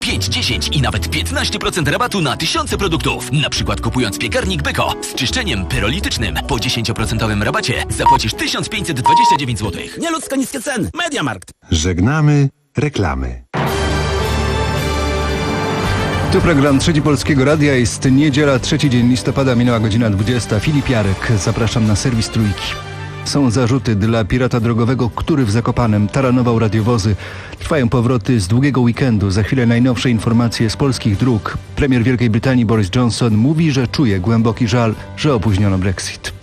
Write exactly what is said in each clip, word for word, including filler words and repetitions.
pięć, dziesięć i nawet piętnaście procent rabatu na tysiące produktów. Na przykład kupując piekarnik Beko z czyszczeniem pyrolitycznym po dziesięć procent rabacie zapłacisz tysiąc pięćset dwadzieścia dziewięć złotych. Nieludzko niskie ceny. MediaMarkt. Żegnamy reklamy. Tu program Trzeci Polskiego Radia. Jest niedziela, trzeci dzień listopada, minęła godzina dwudziesta. Filip Jarek, zapraszam na serwis Trójki. Są zarzuty dla pirata drogowego, który w Zakopanem taranował radiowozy. Trwają powroty z długiego weekendu. Za chwilę najnowsze informacje z polskich dróg. Premier Wielkiej Brytanii Boris Johnson mówi, że czuje głęboki żal, że opóźniono Brexit.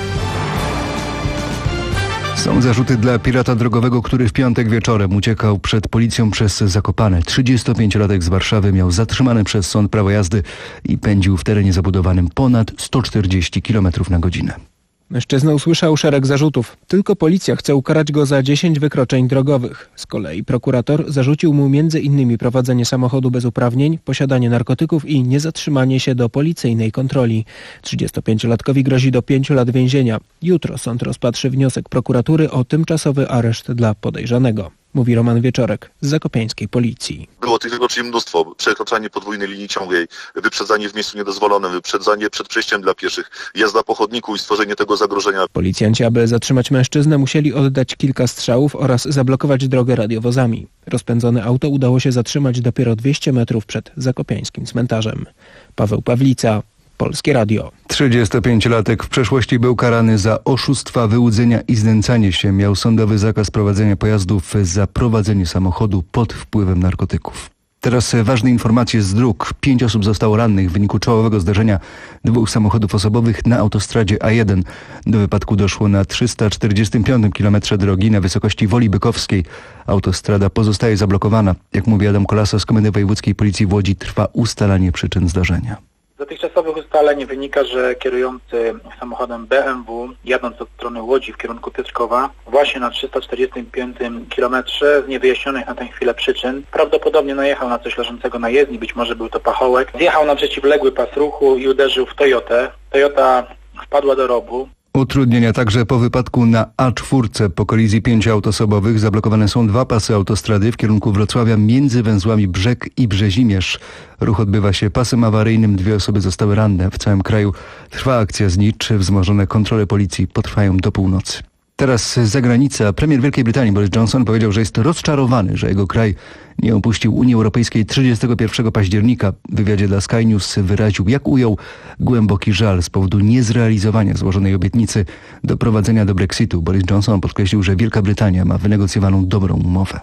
Są zarzuty dla pirata drogowego, który w piątek wieczorem uciekał przed policją przez Zakopane. trzydziestopięciolatek z Warszawy miał zatrzymany przez sąd prawo jazdy i pędził w terenie zabudowanym ponad sto czterdzieści kilometrów na godzinę. Mężczyzna usłyszał szereg zarzutów. Tylko policja chce ukarać go za dziesięć wykroczeń drogowych. Z kolei prokurator zarzucił mu między innymi prowadzenie samochodu bez uprawnień, posiadanie narkotyków i niezatrzymanie się do policyjnej kontroli. trzydziestopięciolatkowi grozi do pięciu lat więzienia. Jutro sąd rozpatrzy wniosek prokuratury o tymczasowy areszt dla podejrzanego. Mówi Roman Wieczorek z zakopiańskiej policji. Było tych wykroczeń mnóstwo. Przekraczanie podwójnej linii ciągłej, wyprzedzanie w miejscu niedozwolonym, wyprzedzanie przed przejściem dla pieszych, jazda po chodniku i stworzenie tego zagrożenia. Policjanci, aby zatrzymać mężczyznę, musieli oddać kilka strzałów oraz zablokować drogę radiowozami. Rozpędzone auto udało się zatrzymać dopiero dwieście metrów przed zakopiańskim cmentarzem. Paweł Pawlica, Polskie Radio. trzydziestopięciolatek w przeszłości był karany za oszustwa, wyłudzenia i znęcanie się. Miał sądowy zakaz prowadzenia pojazdów za prowadzenie samochodu pod wpływem narkotyków. Teraz ważne informacje z dróg. Pięć osób zostało rannych w wyniku czołowego zdarzenia dwóch samochodów osobowych na autostradzie A jeden. Do wypadku doszło na trzysta czterdziestym piątym kilometrze drogi na wysokości Woli Bykowskiej. Autostrada pozostaje zablokowana. Jak mówi Adam Kolasa z Komendy Wojewódzkiej Policji w Łodzi, trwa ustalanie przyczyn zdarzenia. Z dotychczasowych ustaleń wynika, że kierujący samochodem B M W, jadąc od strony Łodzi w kierunku Piotrkowa, właśnie na trzysta czterdziestym piątym kilometrze z niewyjaśnionych na tę chwilę przyczyn prawdopodobnie najechał na coś leżącego na jezdni, być może był to pachołek, zjechał na przeciwległy pas ruchu i uderzył w Toyotę. Toyota wpadła do rowu. Utrudnienia także po wypadku na A cztery. Po kolizji pięciu aut osobowych zablokowane są dwa pasy autostrady w kierunku Wrocławia między węzłami Brzeg i Brzezimierz. Ruch odbywa się pasem awaryjnym, dwie osoby zostały ranne. W całym kraju trwa akcja znicz, wzmożone kontrole policji potrwają do północy. Teraz zagranica. Premier Wielkiej Brytanii Boris Johnson powiedział, że jest rozczarowany, że jego kraj nie opuścił Unii Europejskiej trzydziestego pierwszego października. W wywiadzie dla Sky News wyraził, jak ujął, głęboki żal z powodu niezrealizowania złożonej obietnicy doprowadzenia do Brexitu. Boris Johnson podkreślił, że Wielka Brytania ma wynegocjowaną dobrą umowę.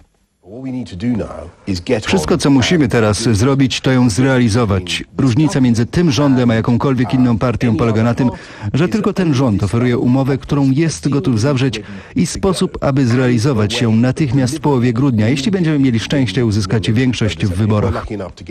Wszystko, co musimy teraz zrobić, to ją zrealizować. Różnica między tym rządem a jakąkolwiek inną partią polega na tym, że tylko ten rząd oferuje umowę, którą jest gotów zawrzeć i sposób, aby zrealizować ją natychmiast w połowie grudnia, jeśli będziemy mieli szczęście uzyskać większość w wyborach.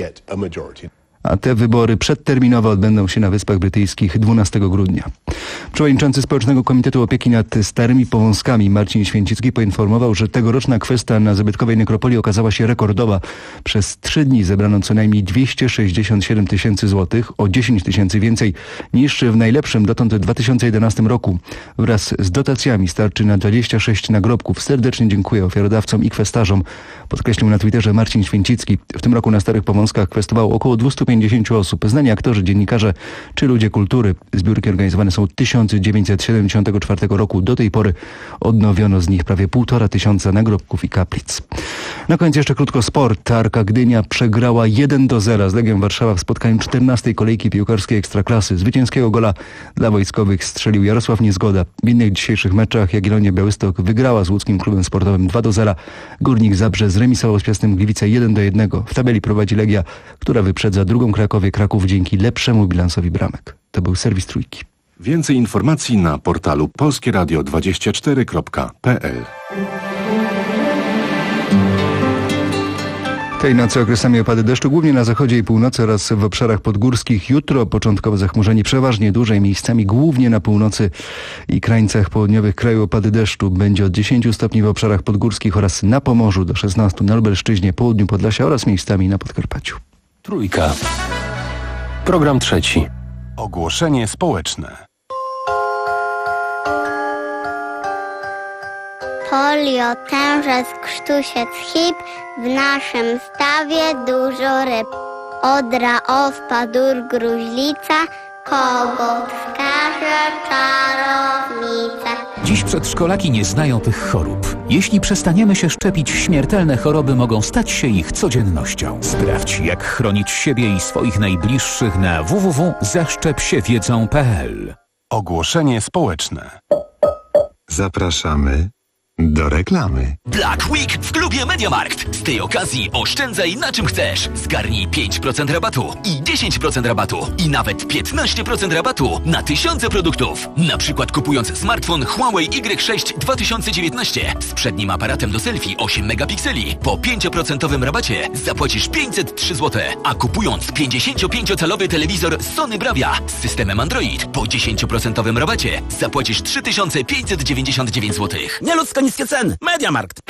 A te wybory przedterminowe odbędą się na Wyspach Brytyjskich dwunastego grudnia. Przewodniczący Społecznego Komitetu Opieki nad Starymi Powązkami Marcin Święcicki poinformował, że tegoroczna kwesta na zabytkowej nekropolii okazała się rekordowa. Przez trzy dni zebrano co najmniej dwieście sześćdziesiąt siedem tysięcy złotych, o dziesięć tysięcy więcej niż w najlepszym dotąd dwa tysiące jedenastym roku. Wraz z dotacjami starczy na dwadzieścia sześć nagrobków. Serdecznie dziękuję ofiarodawcom i kwestarzom, podkreślił na Twitterze Marcin Święcicki. W tym roku na Starych Powązkach kwestowało około dwieście pięćdziesiąt osób. Znani aktorzy, dziennikarze czy ludzie kultury. Zbiórki organizowane są od tysiąc dziewięćset siedemdziesiątego czwartego roku. Do tej pory odnowiono z nich prawie półtora tysiąca nagrobków i kaplic. Na koniec jeszcze krótko sport. Arka Gdynia przegrała jeden do zera z Legią Warszawa w spotkaniu czternastej kolejki piłkarskiej Ekstraklasy. Zwycięskiego gola dla wojskowych strzelił Jarosław Niezgoda. W innych dzisiejszych meczach Jagiellonia Białystok wygrała z łódzkim klubem sportowym dwa do zera. Górnik Zabrze zremisował z Piastem Gliwice jeden do jednego. W tabeli prowadzi Legia, która wyprzedza drugą Krakowie Kraków dzięki lepszemu bilansowi bramek. To był serwis Trójki. Więcej informacji na portalu polskie radio dwadzieścia cztery kropka p l. Tej nocy okresami opady deszczu, głównie na zachodzie i północy oraz w obszarach podgórskich. Jutro początkowo zachmurzenie przeważnie dłużej, miejscami głównie na północy i krańcach południowych kraju opady deszczu. Będzie od dziesięciu stopni w obszarach podgórskich oraz na Pomorzu, do szesnastu na Lubelszczyźnie, południu Podlasia oraz miejscami na Podkarpaciu. Trójka. Program trzeci. Ogłoszenie społeczne. To polio, tężec, krztusiec, hip, w naszym stawie dużo ryb. Odra, ospa, dur, gruźlica, kogut, wskaże, czarownica. Dziś przedszkolaki nie znają tych chorób. Jeśli przestaniemy się szczepić, śmiertelne choroby mogą stać się ich codziennością. Sprawdź, jak chronić siebie i swoich najbliższych na w w w kropka zaszczep się wiedzą kropka p l. Ogłoszenie społeczne. Zapraszamy do reklamy. Black Week w klubie MediaMarkt. Z tej okazji oszczędzaj na czym chcesz. Zgarnij pięć procent rabatu i dziesięć procent rabatu i nawet piętnaście procent rabatu na tysiące produktów. Na przykład kupując smartfon Huawei Y sześć dwa tysiące dziewiętnaście z przednim aparatem do selfie osiem megapikseli po pięć procent rabacie zapłacisz pięćset trzy złote, a kupując pięćdziesięciopięciocalowy telewizor Sony Bravia z systemem Android po dziesięć procent rabacie zapłacisz trzy tysiące pięćset dziewięćdziesiąt dziewięć złotych. Nieludzko niskie ceny. MediaMarkt.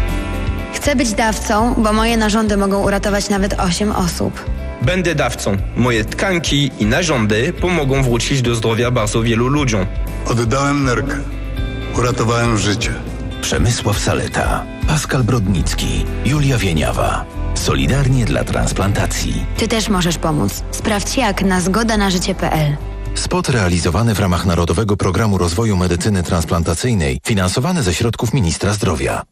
Chcę być dawcą, bo moje narządy mogą uratować nawet osiem osób. Będę dawcą. Moje tkanki i narządy pomogą wrócić do zdrowia bardzo wielu ludziom. Oddałem nerkę. Uratowałem życie. Przemysław Saleta, Pascal Brodnicki, Julia Wieniawa. Solidarnie dla transplantacji. Ty też możesz pomóc. Sprawdź jak na zgoda na życie kropka p l. Spot realizowany w ramach Narodowego Programu Rozwoju Medycyny Transplantacyjnej, finansowany ze środków Ministra Zdrowia.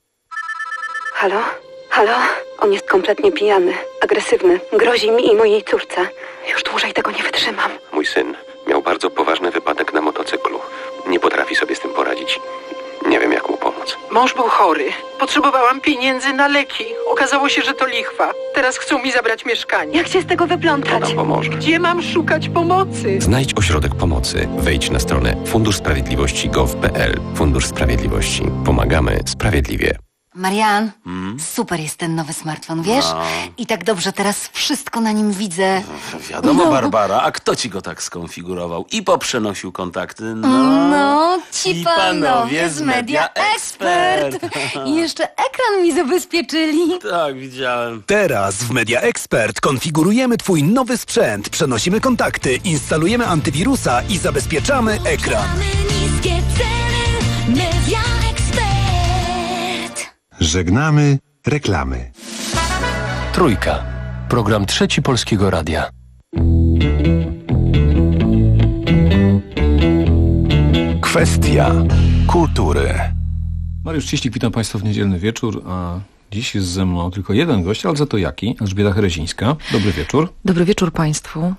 Halo? Halo? On jest kompletnie pijany, agresywny, grozi mi i mojej córce. Już dłużej tego nie wytrzymam. Mój syn miał bardzo poważny wypadek na motocyklu. Nie potrafi sobie z tym poradzić. Nie wiem, jak mu pomóc. Mąż był chory. Potrzebowałam pieniędzy na leki. Okazało się, że to lichwa. Teraz chcą mi zabrać mieszkanie. Jak się z tego wyplątać? Nam pomoże. Gdzie mam szukać pomocy? Znajdź ośrodek pomocy. Wejdź na stronę fundusz sprawiedliwości kropka gov kropka p l. Fundusz Sprawiedliwości. Pomagamy sprawiedliwie. Marian, hmm? super jest ten nowy smartfon, wiesz? No. I tak dobrze teraz wszystko na nim widzę. Wiadomo, no. Barbara, a kto ci go tak skonfigurował i poprzenosił kontakty? No, no ci, ci panowie z Media Expert. I jeszcze ekran mi zabezpieczyli. Tak, widziałem. Teraz w Media Expert konfigurujemy twój nowy sprzęt, przenosimy kontakty, instalujemy antywirusa i zabezpieczamy ekran. Niskie ceny, Media Expert. Żegnamy reklamy. Trójka. Program Trzeci Polskiego Radia. Kwestia kultury. Mariusz Cieślik, witam Państwa w niedzielny wieczór, a dziś jest ze mną tylko jeden gość, ale za to jaki? Elżbieta Herezińska. Dobry wieczór. Dobry wieczór Państwu.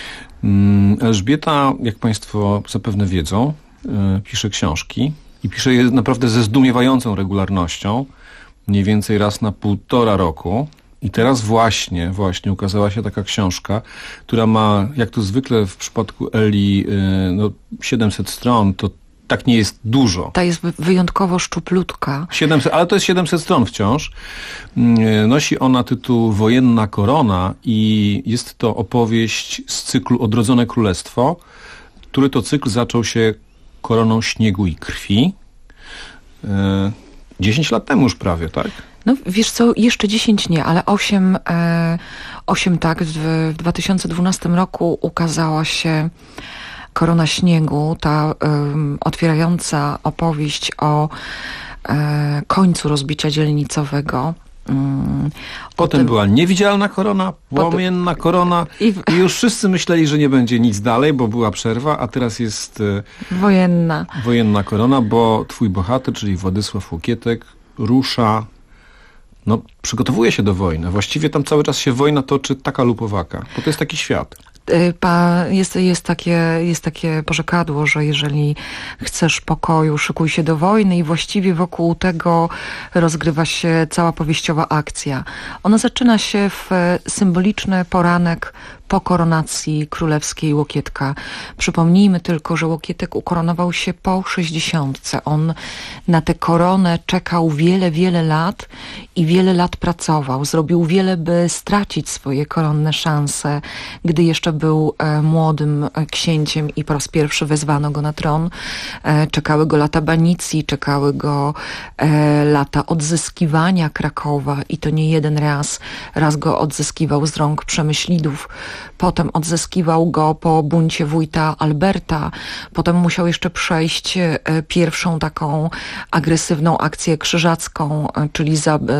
Elżbieta, jak Państwo zapewne wiedzą, pisze książki i pisze je naprawdę ze zdumiewającą regularnością. Mniej więcej raz na półtora roku. I teraz właśnie, właśnie ukazała się taka książka, która ma, jak to zwykle w przypadku Eli, no siedemset stron, to tak nie jest dużo. Ta jest wyjątkowo szczuplutka. siedemset, ale to jest siedemset stron wciąż. Nosi ona tytuł Wojenna korona i jest to opowieść z cyklu Odrodzone Królestwo, który to cykl zaczął się koroną śniegu i krwi. dziesięć lat temu już prawie, tak? No wiesz co, jeszcze dziesięć nie, ale osiem, e, osiem tak. W, w dwa tysiące dwunastym roku ukazała się Korona śniegu, ta um, otwierająca opowieść o e, końcu rozbicia dzielnicowego. Um, Potem tym... była Niewidzialna korona, Płomienna Potem... korona i... w... i już wszyscy myśleli, że nie będzie nic dalej, bo była przerwa, a teraz jest e, wojenna. wojenna korona, bo twój bohater, czyli Władysław Łokietek, rusza, no przygotowuje się do wojny. Właściwie tam cały czas się wojna toczy taka lub owaka, bo to jest taki świat. Pa, jest, jest, takie, jest takie porzekadło, że jeżeli chcesz pokoju, szykuj się do wojny i właściwie wokół tego rozgrywa się cała powieściowa akcja. Ona zaczyna się w symboliczny poranek po koronacji królewskiej Łokietka. Przypomnijmy tylko, że Łokietek ukoronował się po sześćdziesiątce. On na tę koronę czekał wiele, wiele lat i wiele lat pracował. Zrobił wiele, by stracić swoje koronne szanse, gdy jeszcze był e, młodym księciem i po raz pierwszy wezwano go na tron. E, czekały go lata banicji, czekały go e, lata odzyskiwania Krakowa i to nie jeden raz. Raz go odzyskiwał z rąk Przemyślidów, potem odzyskiwał go po buncie wójta Alberta, potem musiał jeszcze przejść pierwszą taką agresywną akcję krzyżacką, czyli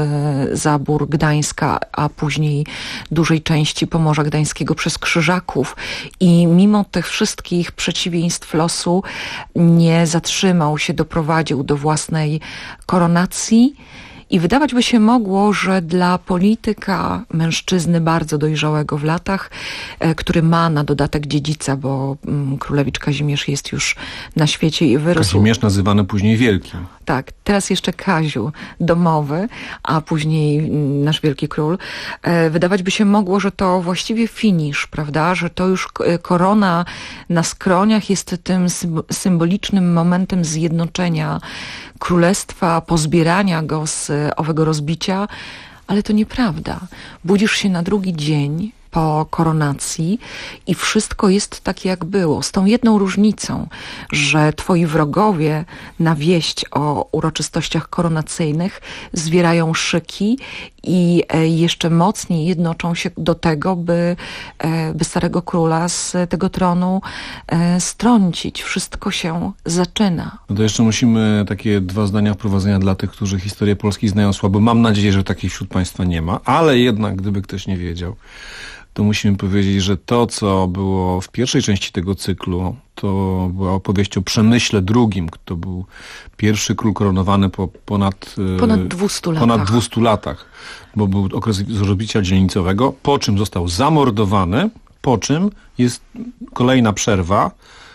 zabór Gdańska, a później dużej części Pomorza Gdańskiego przez Krzyżaków i mimo tych wszystkich przeciwieństw losu nie zatrzymał się, doprowadził do własnej koronacji. I wydawać by się mogło, że dla polityka, mężczyzny bardzo dojrzałego w latach, który ma na dodatek dziedzica, bo królewicz Kazimierz jest już na świecie i wyrósł... Kazimierz nazywany później Wielkim. Tak, teraz jeszcze Kaziu domowy, a później nasz wielki król. Wydawać by się mogło, że to właściwie finisz, prawda? Że to już korona na skroniach jest tym symbolicznym momentem zjednoczenia królestwa, pozbierania go z owego rozbicia, ale to nieprawda. Budzisz się na drugi dzień po koronacji i wszystko jest tak, jak było. Z tą jedną różnicą, że twoi wrogowie na wieść o uroczystościach koronacyjnych zwierają szyki i jeszcze mocniej jednoczą się do tego, by, by starego króla z tego tronu strącić. Wszystko się zaczyna. No to jeszcze musimy takie dwa zdania wprowadzenia dla tych, którzy historię Polski znają słabo. Mam nadzieję, że takich wśród Państwa nie ma, ale jednak, gdyby ktoś nie wiedział, to musimy powiedzieć, że to, co było w pierwszej części tego cyklu, to była opowieść o Przemyśle drugim, kto był pierwszy król koronowany po ponad, ponad dwustu latach. Ponad dwustu latach, bo był okres rozbicia dzielnicowego, po czym został zamordowany, po czym jest kolejna przerwa,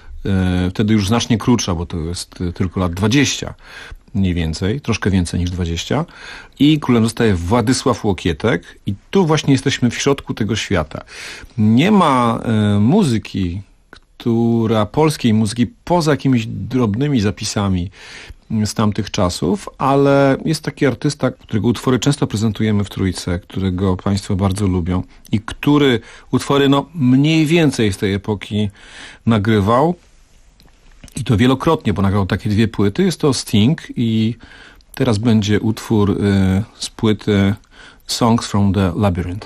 wtedy już znacznie krótsza, bo to jest tylko lat dwadzieścia. Mniej więcej, troszkę więcej niż dwadzieścia. I królem zostaje Władysław Łokietek i tu właśnie jesteśmy w środku tego świata. Nie ma e, muzyki, która, polskiej muzyki, poza jakimiś drobnymi zapisami z tamtych czasów, ale jest taki artysta, którego utwory często prezentujemy w Trójce, którego Państwo bardzo lubią i który utwory no, mniej więcej z tej epoki nagrywał. I to wielokrotnie, bo nagrał takie dwie płyty. Jest to Sting i teraz będzie utwór y, z płyty Songs from the Labyrinth.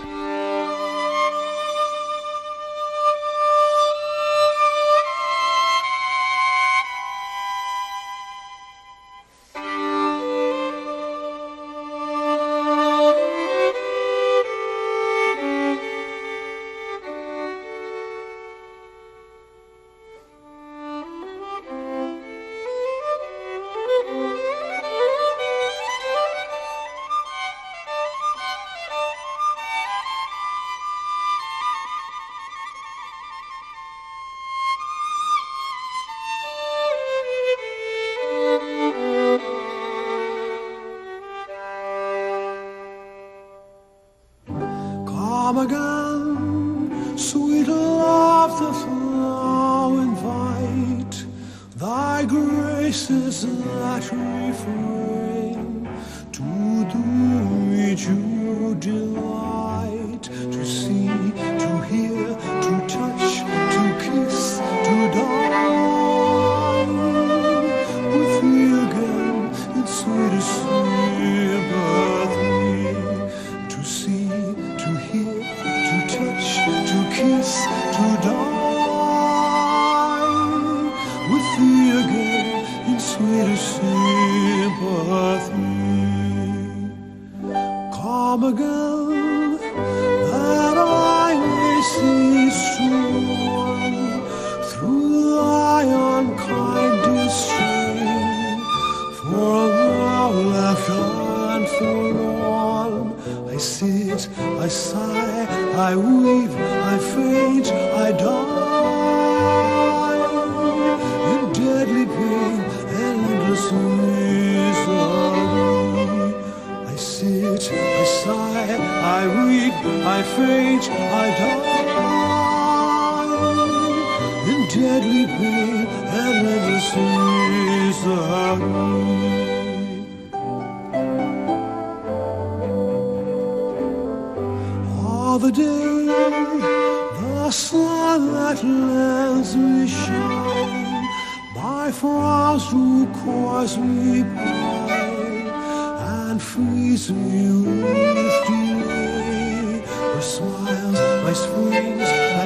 Smiles, my springs,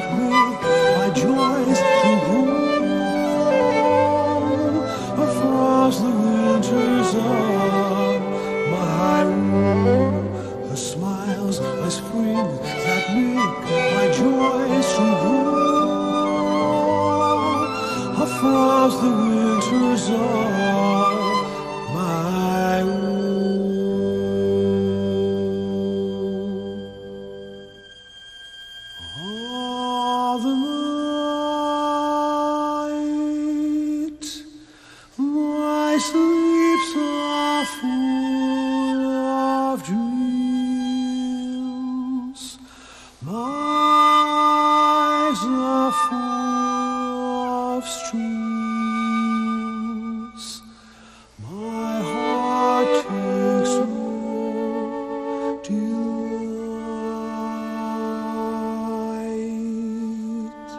was the winters of my own. All the night my sleeps are full of dreams. My eyes are full of streams. My heart takes no delight.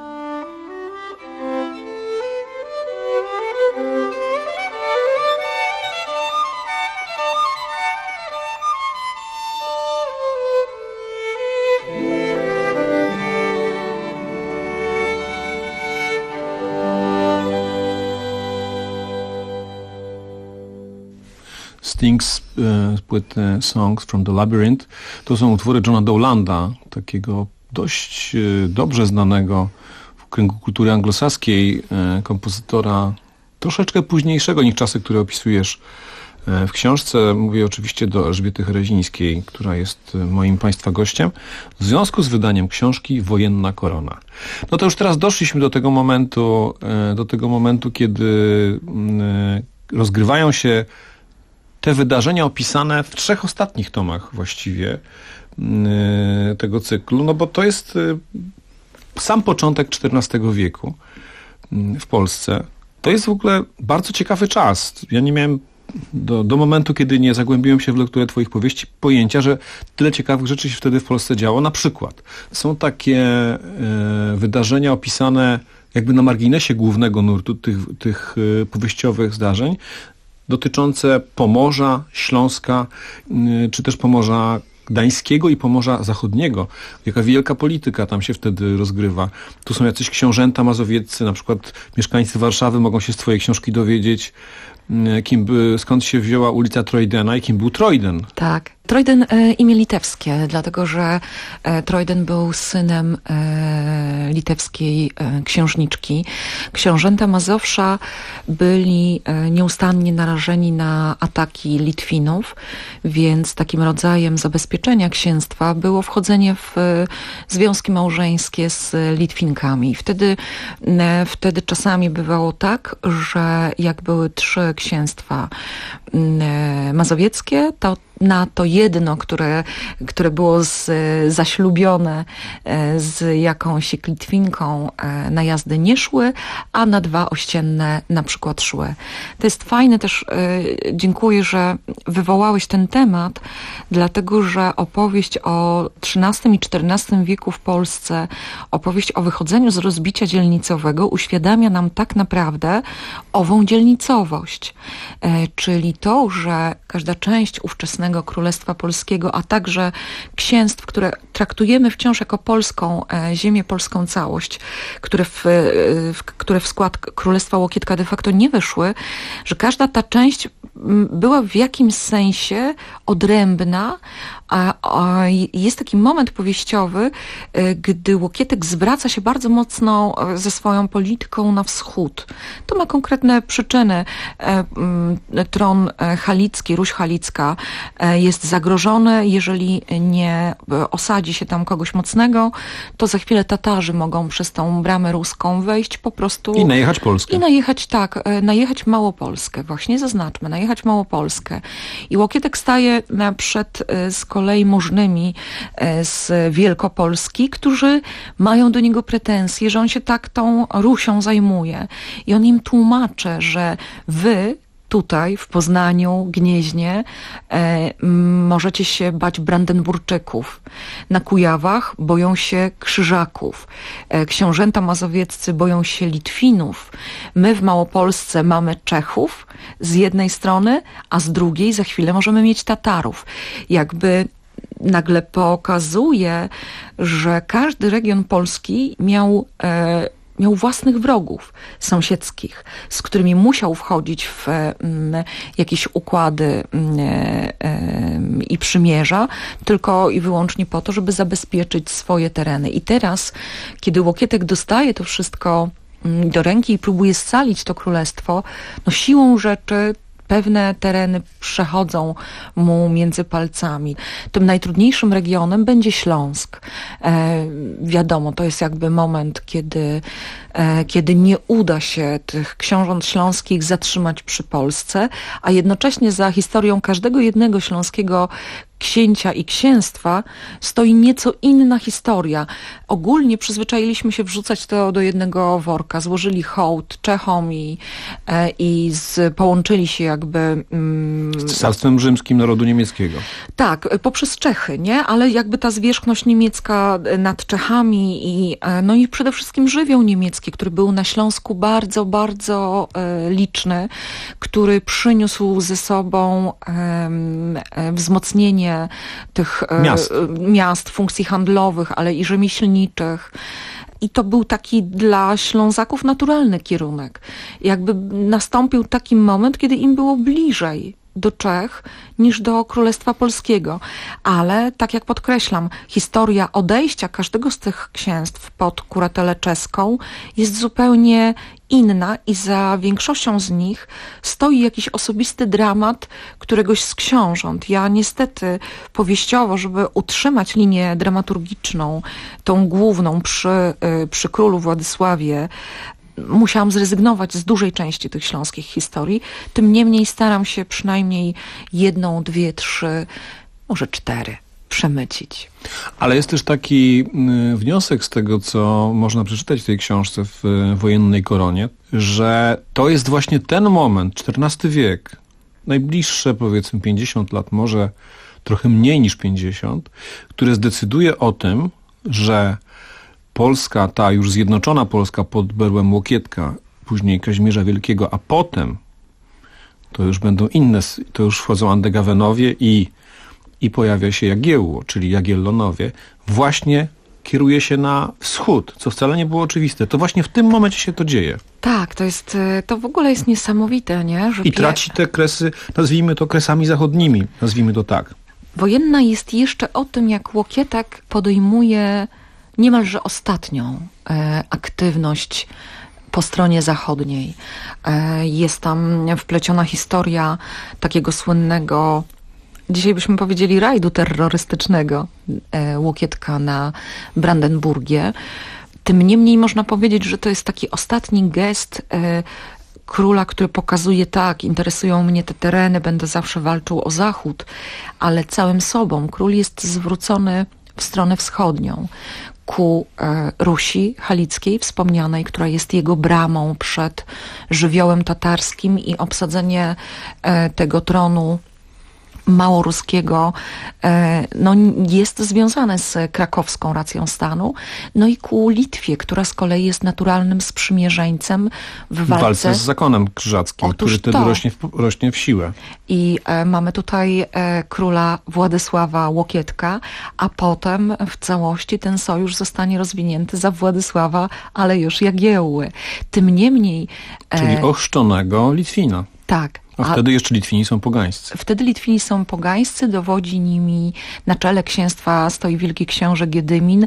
Stings e, z płyty Songs from the Labyrinth to są utwory Johna Dowlanda, takiego dość e, dobrze znanego w kręgu kultury anglosaskiej e, kompozytora troszeczkę późniejszego niż czasy, które opisujesz e, w książce. Mówię oczywiście do Elżbiety Herezińskiej, która jest moim państwa gościem, w związku z wydaniem książki Wojenna Korona. No to już teraz doszliśmy do tego momentu, e, do tego momentu, kiedy e, rozgrywają się te wydarzenia opisane w trzech ostatnich tomach właściwie yy, tego cyklu, no bo to jest yy, sam początek czternastego wieku yy, w Polsce. To jest w ogóle bardzo ciekawy czas. Ja nie miałem do, do momentu, kiedy nie zagłębiłem się w lekturę twoich powieści, pojęcia, że tyle ciekawych rzeczy się wtedy w Polsce działo. Na przykład są takie yy, wydarzenia opisane jakby na marginesie głównego nurtu tych, tych yy, powieściowych zdarzeń, dotyczące Pomorza, Śląska, czy też Pomorza Gdańskiego i Pomorza Zachodniego. Jaka wielka polityka tam się wtedy rozgrywa. Tu są jacyś książęta mazowieccy, na przykład mieszkańcy Warszawy mogą się z twojej książki dowiedzieć, kim by, skąd się wzięła ulica Trojdena i kim był Trojden. Tak. Trojden e, imię litewskie, dlatego że e, Trojden był synem e, litewskiej e, księżniczki. Książęta Mazowsza byli e, nieustannie narażeni na ataki Litwinów, więc takim rodzajem zabezpieczenia księstwa było wchodzenie w e, związki małżeńskie z Litwinkami. Wtedy, e, wtedy czasami bywało tak, że jak były trzy księstwa e, mazowieckie, to na to jedno, które, które było z, zaślubione z jakąś Litwinką, najazdy nie szły, a na dwa ościenne na przykład szły. To jest fajne też, dziękuję, że wywołałeś ten temat, dlatego że opowieść o trzynastym i czternastym wieku w Polsce, opowieść o wychodzeniu z rozbicia dzielnicowego uświadamia nam tak naprawdę ową dzielnicowość, czyli to, że każda część ówczesnego Królestwa Polskiego, a także księstw, które traktujemy wciąż jako polską ziemię, polską całość, które w, w, które w skład Królestwa Łokietka de facto nie weszły, że każda ta część była w jakimś sensie odrębna, a, a jest taki moment powieściowy, gdy Łokietek zwraca się bardzo mocno ze swoją polityką na wschód. To ma konkretne przyczyny. Tron halicki, Ruś halicka jest zagrożony. Jeżeli nie osadzi się tam kogoś mocnego, to za chwilę Tatarzy mogą przez tą bramę ruską wejść po prostu. I najechać Polskę. I najechać, tak, najechać Małopolskę. Właśnie zaznaczmy, najechać Małopolskę. I Łokietek staje przed z kolei możnymi z Wielkopolski, którzy mają do niego pretensje, że on się tak tą Rusią zajmuje. I on im tłumaczy, że wy tutaj w Poznaniu, Gnieźnie e, możecie się bać Brandenburczyków. Na Kujawach boją się Krzyżaków. E, książęta mazowieccy boją się Litwinów. My w Małopolsce mamy Czechów z jednej strony, a z drugiej za chwilę możemy mieć Tatarów. Jakby nagle pokazuje, że każdy region Polski miał e, miał własnych wrogów sąsiedzkich, z którymi musiał wchodzić w mm, jakieś układy mm, y, y, i przymierza, tylko i wyłącznie po to, żeby zabezpieczyć swoje tereny. I teraz, kiedy Łokietek dostaje to wszystko do ręki i próbuje scalić to królestwo, no siłą rzeczy pewne tereny przechodzą mu między palcami. Tym najtrudniejszym regionem będzie Śląsk. E, wiadomo, to jest jakby moment, kiedy, e, kiedy nie uda się tych książąt śląskich zatrzymać przy Polsce, a jednocześnie za historią każdego jednego śląskiego księcia i księstwa stoi nieco inna historia. Ogólnie przyzwyczailiśmy się wrzucać to do jednego worka. Złożyli hołd Czechom i, e, i z, połączyli się jakby... Mm, z Cesarstwem Rzymskim Narodu Niemieckiego. Tak, poprzez Czechy, nie? Ale jakby ta zwierzchność niemiecka nad Czechami i, no i przede wszystkim żywioł niemiecki, który był na Śląsku bardzo, bardzo e, liczny, który przyniósł ze sobą e, wzmocnienie tych miast. miast, funkcji handlowych, ale i rzemieślniczych. I to był taki dla Ślązaków naturalny kierunek. Jakby nastąpił taki moment, kiedy im było bliżej do Czech niż do Królestwa Polskiego. Ale, tak jak podkreślam, historia odejścia każdego z tych księstw pod kuratelę czeską jest zupełnie inna i za większością z nich stoi jakiś osobisty dramat któregoś z książąt. Ja niestety powieściowo, żeby utrzymać linię dramaturgiczną, tą główną przy, przy królu Władysławie, musiałam zrezygnować z dużej części tych śląskich historii. Tym niemniej staram się przynajmniej jedną, dwie, trzy, może cztery przemycić. Ale jest też taki wniosek z tego, co można przeczytać w tej książce w Wojennej Koronie, że to jest właśnie ten moment, czternasty wiek, najbliższe powiedzmy pięćdziesiąt lat, może trochę mniej niż pięćdziesiąt, które zdecyduje o tym, że Polska, ta już zjednoczona Polska pod berłem Łokietka, później Kazimierza Wielkiego, a potem to już będą inne, to już wchodzą Andegawenowie i, i pojawia się Jagiełło, czyli Jagiellonowie, właśnie kieruje się na wschód, co wcale nie było oczywiste. To właśnie w tym momencie się to dzieje. Tak, to jest, to w ogóle jest niesamowite, nie? Że I traci te kresy, nazwijmy to kresami zachodnimi, nazwijmy to tak. Wojenna jest jeszcze o tym, jak Łokietek podejmuje niemalże ostatnią e, aktywność po stronie zachodniej. E, jest tam wpleciona historia takiego słynnego, dzisiaj byśmy powiedzieli, rajdu terrorystycznego e, Łokietka na Brandenburgie. Tym niemniej można powiedzieć, że to jest taki ostatni gest e, króla, który pokazuje: tak, interesują mnie te tereny, będę zawsze walczył o zachód, ale całym sobą król jest zwrócony w stronę wschodnią, ku e, Rusi Halickiej wspomnianej, która jest jego bramą przed żywiołem tatarskim, i obsadzenie e, tego tronu małoruskiego e, no, jest związane z krakowską racją stanu, no i ku Litwie, która z kolei jest naturalnym sprzymierzeńcem w walce, w walce z zakonem krzyżackim, Otóż który wtedy to. rośnie w, rośnie w siłę. I e, mamy tutaj e, króla Władysława Łokietka, a potem w całości ten sojusz zostanie rozwinięty za Władysława, ale już Jagiełły. Tym niemniej... E, Czyli ochrzczonego Litwina. Tak. A wtedy jeszcze Litwini są pogańscy. Wtedy Litwini są pogańscy, dowodzi nimi, na czele księstwa stoi wielki książę Giedymin,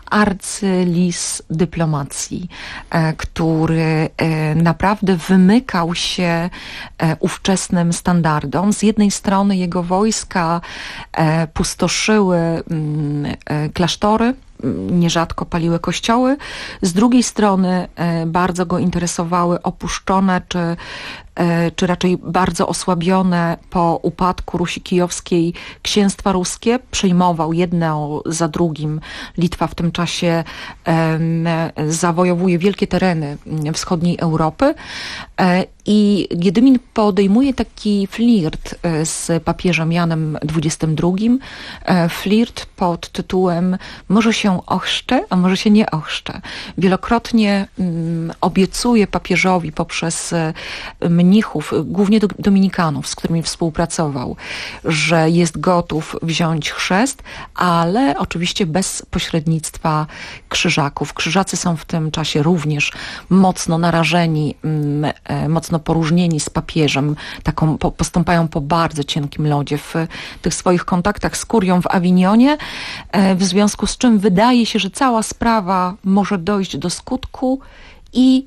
arcylis dyplomacji, e, który e, naprawdę wymykał się e, ówczesnym standardom. Z jednej strony jego wojska e, pustoszyły m, e, klasztory, nierzadko paliły kościoły. Z drugiej strony e, bardzo go interesowały opuszczone czy, e, czy raczej bardzo osłabione po upadku Rusi Kijowskiej księstwa ruskie. Przejmował jedno za drugim. Litwa w tym czasie e, zawojowuje wielkie tereny wschodniej Europy. E, I Giedymin podejmuje taki flirt z papieżem Janem dwudziestym drugim. E, flirt pod tytułem: może się ochrzczę, a może się nie ochrzczę. Wielokrotnie mm, obiecuje papieżowi poprzez mnichów, głównie do, dominikanów, z którymi współpracował, że jest gotów wziąć chrzest, ale oczywiście bez pośrednictwa krzyżaków. Krzyżacy są w tym czasie również mocno narażeni, mm, e, mocno poróżnieni z papieżem. Taką, po, postąpają po bardzo cienkim lodzie w tych swoich kontaktach z kurią w Awinionie, e, w związku z czym wydaje się, że cała sprawa może dojść do skutku i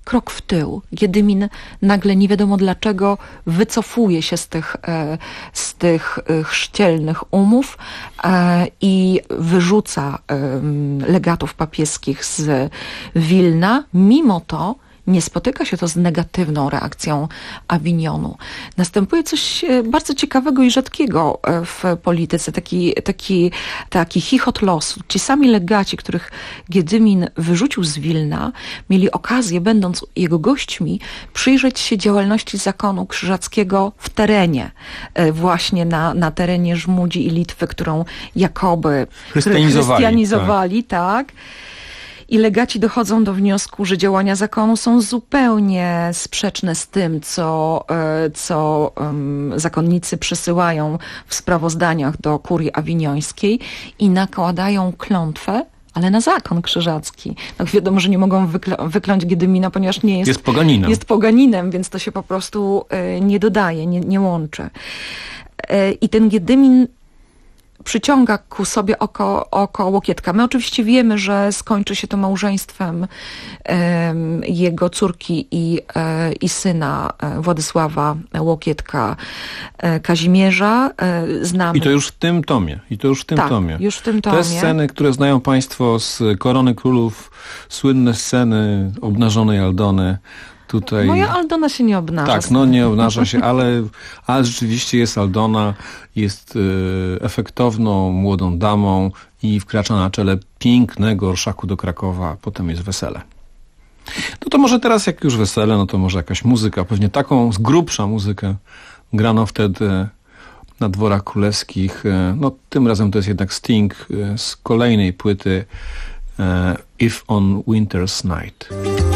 krok w tył. Giedymin nagle nie wiadomo dlaczego wycofuje się z tych, z tych chrzcielnych umów i wyrzuca legatów papieskich z Wilna. Mimo to nie spotyka się to z negatywną reakcją Awinionu. Następuje coś bardzo ciekawego i rzadkiego w polityce, taki, taki, taki chichot losu. Ci sami legaci, których Giedymin wyrzucił z Wilna, mieli okazję, będąc jego gośćmi, przyjrzeć się działalności zakonu krzyżackiego w terenie, właśnie na, na terenie Żmudzi i Litwy, którą jakoby chrystianizowali, chrystianizowali tak. tak. I legaci dochodzą do wniosku, że działania zakonu są zupełnie sprzeczne z tym, co, co um, zakonnicy przysyłają w sprawozdaniach do kurii awiniońskiej i nakładają klątwę, ale na zakon krzyżacki. No wiadomo, że nie mogą wykl- wykląć Giedymina, ponieważ nie jest, jest poganinem. Jest poganinem, więc to się po prostu y, nie dodaje, nie, nie łączy. Y, I ten Giedymin przyciąga ku sobie oko, oko Łokietka. My oczywiście wiemy, że skończy się to małżeństwem um, jego córki i, e, i syna e, Władysława Łokietka e, Kazimierza. E, znamy. I to już w tym tomie. I to już w tym tak, tomie. już w tym tomie. Te sceny, które znają państwo z Korony Królów, słynne sceny obnażonej Aldony. Tutaj... Moja Aldona się nie obnaża. Tak, no nie obnaża się, ale, ale rzeczywiście jest Aldona, jest y, efektowną, młodą damą i wkracza na czele pięknego orszaku do Krakowa, a potem jest wesele. No to może teraz, jak już wesele, no to może jakaś muzyka, pewnie taką z grubsza muzykę grano wtedy na dworach królewskich. No tym razem to jest jednak Sting z kolejnej płyty If on Winter's Night.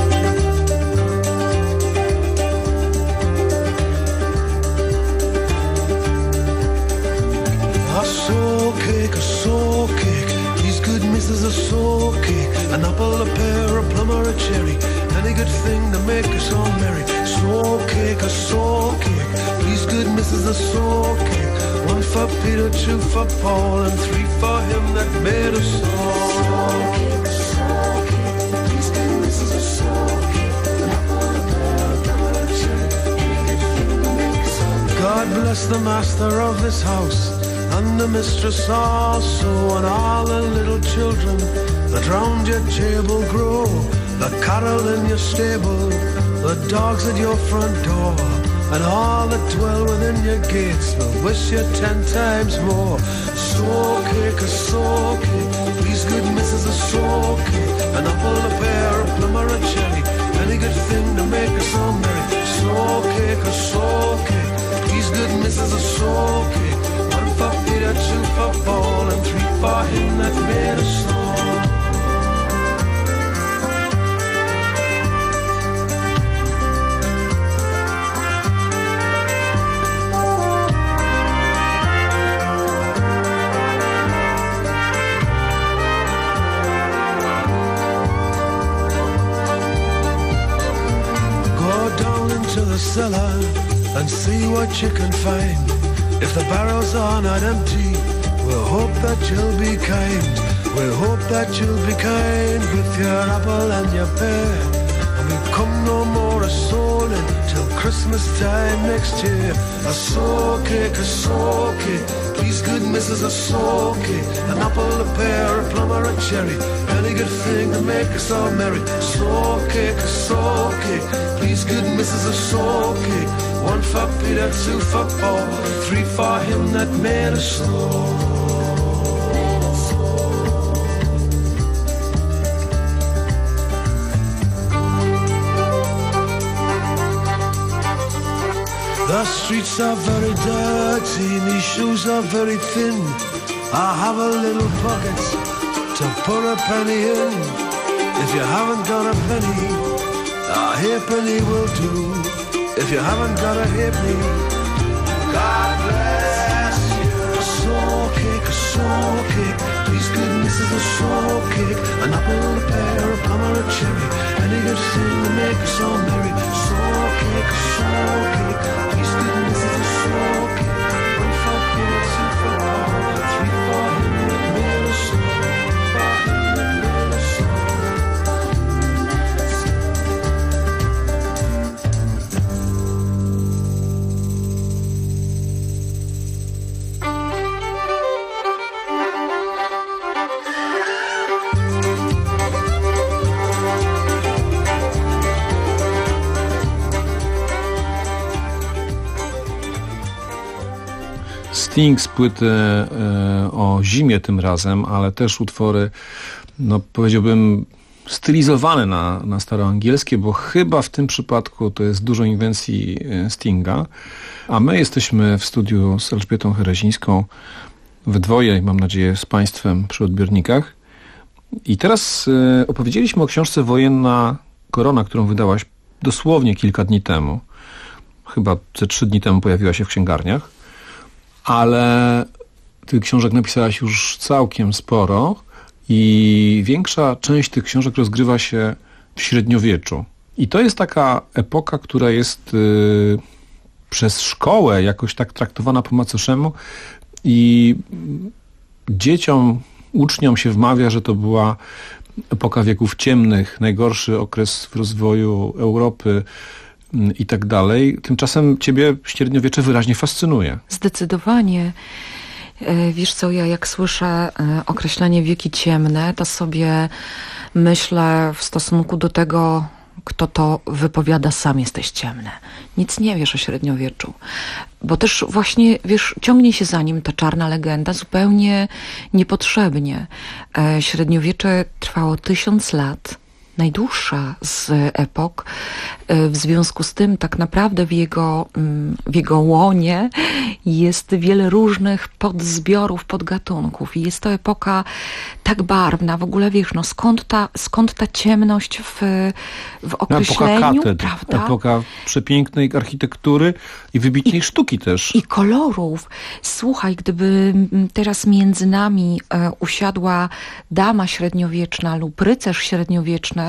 A soul cake, a soul cake, please good missus a soul cake, an apple, a pear, a plum or a cherry, any good thing to make us all merry. Soul cake, a soul cake, please good missus a soul cake, one for Peter, two for Paul, and three for him that made us all. Soul cake, a soul cake, please good missus a soul cake, an apple, a pear, a plum or a cherry, any good thing to make us all merry. God bless the master of this house, and the mistress also, and all the little children that round your table grow, the cattle in your stable, the dogs at your front door, and all that dwell within your gates will wish you ten times more. Soul cake, a soul cake, please good missus a soul cake, an apple, a pear, a plum or a cherry, any good thing to make us all merry. Soul cake, a soul cake, please good missus a soul cake, for Peter, two for Paul, and three for him that made us all. Go down into the cellar and see what you can find. If the barrels are not empty, we'll hope that you'll be kind. We'll hope that you'll be kind with your apple and your pear. And we'll come no more a souling till Christmas time next year. A soul cake, a soul cake, please good missus a soul cake, an apple, a pear, a plum or a cherry, any good thing to make us all merry. Soul cake, a soul cake, please good missus a soul cake, one for Peter, two for Paul, three for him that made us all. The streets are very dirty, these shoes are very thin. I have a little pocket to put a penny in. If you haven't got a penny, a halfpenny will do. If you haven't got a halfpenny, God bless you. A soul cake, a soul cake, please good missus a soul cake, an apple, a pear, a plum or a cherry, any good thing to make us all merry. Soul cake, a soul cake, please good missus a soul cake, one for Peter, two for Paul, three for him that made us all, for him that made us all. Sting z płyty e, o zimie tym razem, ale też utwory, no powiedziałbym, stylizowane na, na staroangielskie, bo chyba w tym przypadku to jest dużo inwencji Stinga, a my jesteśmy w studiu z Elżbietą Herezińską we dwoje i mam nadzieję z Państwem przy odbiornikach. I teraz e, opowiedzieliśmy o książce Wojenna Korona, którą wydałaś dosłownie kilka dni temu. Chyba ze trzy dni temu pojawiła się w księgarniach. Ale tych książek napisałaś już całkiem sporo i większa część tych książek rozgrywa się w średniowieczu. I to jest taka epoka, która jest y, przez szkołę jakoś tak traktowana po macoszemu i dzieciom, uczniom się wmawia, że to była epoka wieków ciemnych, najgorszy okres w rozwoju Europy i tak dalej. Tymczasem ciebie średniowiecze wyraźnie fascynuje. Zdecydowanie. Wiesz co, ja jak słyszę określenie wieki ciemne, to sobie myślę w stosunku do tego, kto to wypowiada, sam jesteś ciemny. Nic nie wiesz o średniowieczu. Bo też właśnie, wiesz, ciągnie się za nim ta czarna legenda zupełnie niepotrzebnie. Średniowiecze trwało tysiąc lat. Najdłuższa z epok. W związku z tym tak naprawdę w jego, w jego łonie jest wiele różnych podzbiorów, podgatunków. I jest to epoka tak barwna. W ogóle wiesz, no skąd ta, skąd ta ciemność w, w określeniu, epoka katedr, prawda? Epoka przepięknej architektury i wybitnej I, sztuki też. I kolorów. Słuchaj, gdyby teraz między nami e, usiadła dama średniowieczna lub rycerz średniowieczny,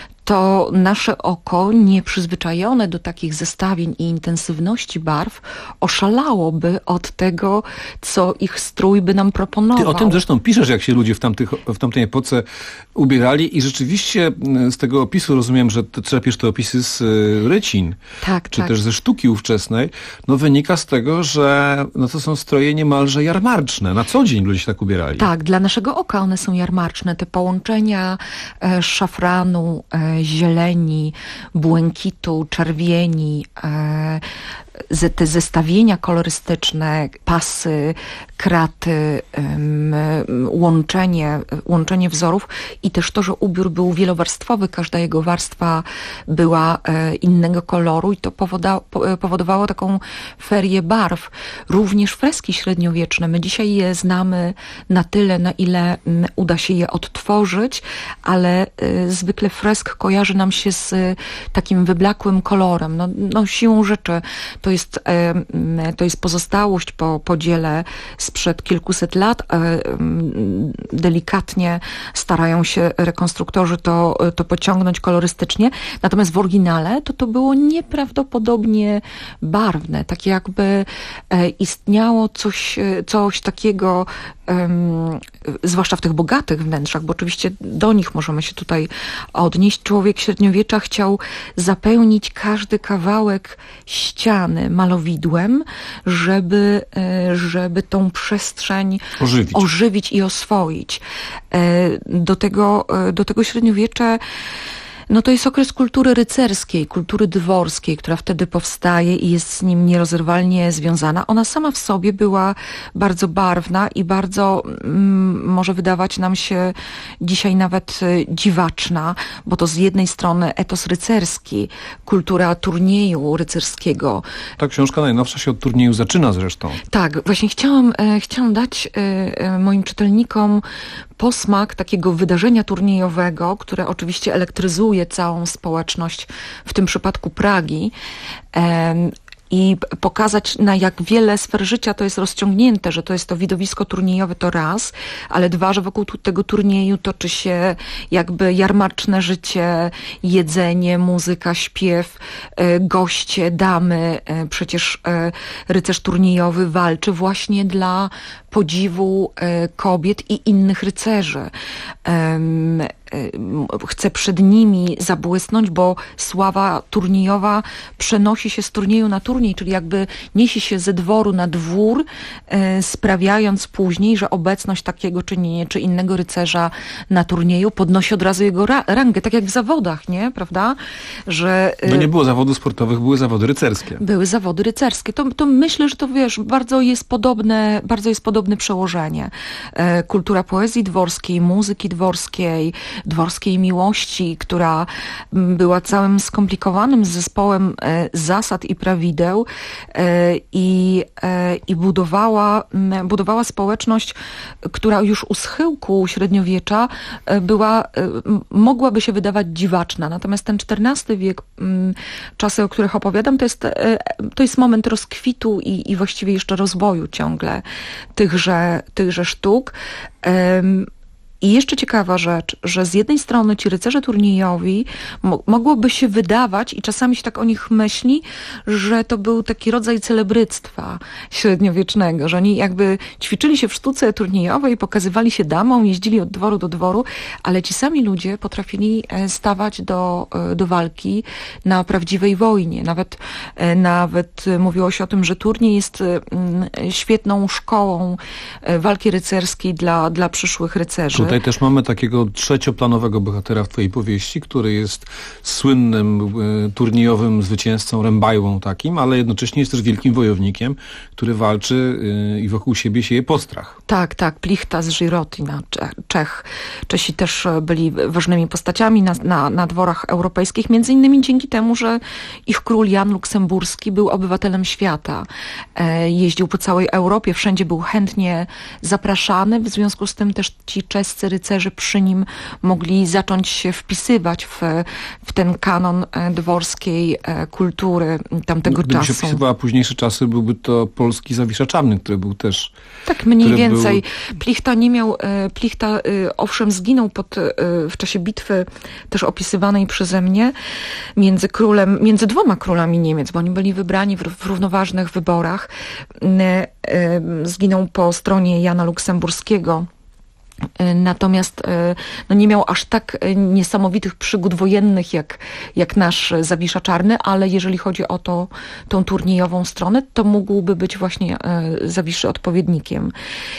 to nasze oko, nieprzyzwyczajone do takich zestawień i intensywności barw, oszalałoby od tego, co ich strój by nam proponował. Ty o tym zresztą piszesz, jak się ludzie w, tamtych, w tamtej epoce ubierali i rzeczywiście z tego opisu rozumiem, że czerpiesz te opisy z rycin, tak, czy tak. też ze sztuki ówczesnej, no wynika z tego, że no to są stroje niemalże jarmarczne. Na co dzień ludzie się tak ubierali. Tak, dla naszego oka one są jarmarczne. Te połączenia e, szafranu, e, zieleni, błękitu, czerwieni, e, te zestawienia kolorystyczne, pasy, kraty, um, łączenie, łączenie wzorów i też to, że ubiór był wielowarstwowy, każda jego warstwa była e, innego koloru i to powoda, po, powodowało taką ferię barw. Również freski średniowieczne. My dzisiaj je znamy na tyle, na ile m, uda się je odtworzyć, ale e, zwykle fresk kojarzy nam się z e, takim wyblakłym kolorem. No, no siłą rzeczy to jest, e, to jest pozostałość po podziele sprzed kilkuset lat. Delikatnie starają się rekonstruktorzy to, to pociągnąć kolorystycznie. Natomiast w oryginale to to było nieprawdopodobnie barwne. Tak jakby istniało coś, coś takiego, um, zwłaszcza w tych bogatych wnętrzach, bo oczywiście do nich możemy się tutaj odnieść. Człowiek średniowiecza chciał zapełnić każdy kawałek ściany malowidłem, żeby, żeby tą przestrzeń ożywić, ożywić i oswoić. Do tego, do tego średniowiecze no to jest okres kultury rycerskiej, kultury dworskiej, która wtedy powstaje i jest z nim nierozerwalnie związana. Ona sama w sobie była bardzo barwna i bardzo mm, może wydawać nam się dzisiaj nawet dziwaczna, bo to z jednej strony etos rycerski, kultura turnieju rycerskiego. Ta książka najnowsza się od turnieju zaczyna zresztą. Tak, właśnie chciałam, e, chciałam dać e, moim czytelnikom posmak takiego wydarzenia turniejowego, które oczywiście elektryzuje całą społeczność, w tym przypadku Pragi, i pokazać, na jak wiele sfer życia to jest rozciągnięte, że to jest to widowisko turniejowe, to raz, ale dwa, że wokół tego turnieju toczy się jakby jarmarczne życie, jedzenie, muzyka, śpiew, goście, damy. Przecież rycerz turniejowy walczy właśnie dla podziwu kobiet i innych rycerzy. chce przed nimi zabłysnąć, bo sława turniejowa przenosi się z turnieju na turniej, czyli jakby niesie się ze dworu na dwór, sprawiając później, że obecność takiego czy nie, czy innego rycerza na turnieju podnosi od razu jego ra- rangę, tak jak w zawodach, nie? Prawda? Że, no nie było zawodów sportowych, były zawody rycerskie. Były zawody rycerskie. To, to myślę, że to wiesz, bardzo jest podobne, bardzo jest podobne przełożenie. Kultura poezji dworskiej, muzyki dworskiej, dworskiej miłości, która była całym skomplikowanym zespołem zasad i prawideł i, i budowała, budowała społeczność, która już u schyłku średniowiecza była, mogłaby się wydawać dziwaczna. Natomiast ten czternasty wiek, czasy, o których opowiadam, to jest, to jest moment rozkwitu i, i właściwie jeszcze rozwoju ciągle tychże, tychże sztuk. I jeszcze ciekawa rzecz, że z jednej strony ci rycerze turniejowi mo- mogłoby się wydawać, i czasami się tak o nich myśli, że to był taki rodzaj celebryctwa średniowiecznego, że oni jakby ćwiczyli się w sztuce turniejowej, pokazywali się damom, jeździli od dworu do dworu, ale ci sami ludzie potrafili stawać do, do walki na prawdziwej wojnie. Nawet, nawet mówiło się o tym, że turniej jest świetną szkołą walki rycerskiej dla, dla przyszłych rycerzy. Tutaj też mamy takiego trzecioplanowego bohatera w twojej powieści, który jest słynnym y, turniejowym zwycięzcą, rębajłą takim, ale jednocześnie jest też wielkim wojownikiem, który walczy y, i wokół siebie sieje postrach. Tak, tak. Plichta z Żyrotina, Czech. Czesi też byli ważnymi postaciami na, na, na dworach europejskich, między innymi dzięki temu, że ich król Jan Luksemburski był obywatelem świata. E, jeździł po całej Europie, wszędzie był chętnie zapraszany, w związku z tym też ci czescy rycerze przy nim mogli zacząć się wpisywać w, w ten kanon dworskiej kultury tamtego Gdyby czasu. Gdyby się wpisywała późniejsze czasy, byłby to polski Zawisza Czarny, który był też... Tak, mniej więcej. Był... Plichta nie miał... Plichta owszem zginął pod, w czasie bitwy też opisywanej przeze mnie między królem, między dwoma królami Niemiec, bo oni byli wybrani w, w równoważnych wyborach. Zginął po stronie Jana Luksemburskiego. Natomiast no, nie miał aż tak niesamowitych przygód wojennych jak, jak nasz Zawisza Czarny, ale jeżeli chodzi o to, tą turniejową stronę, to mógłby być właśnie Zawiszy odpowiednikiem.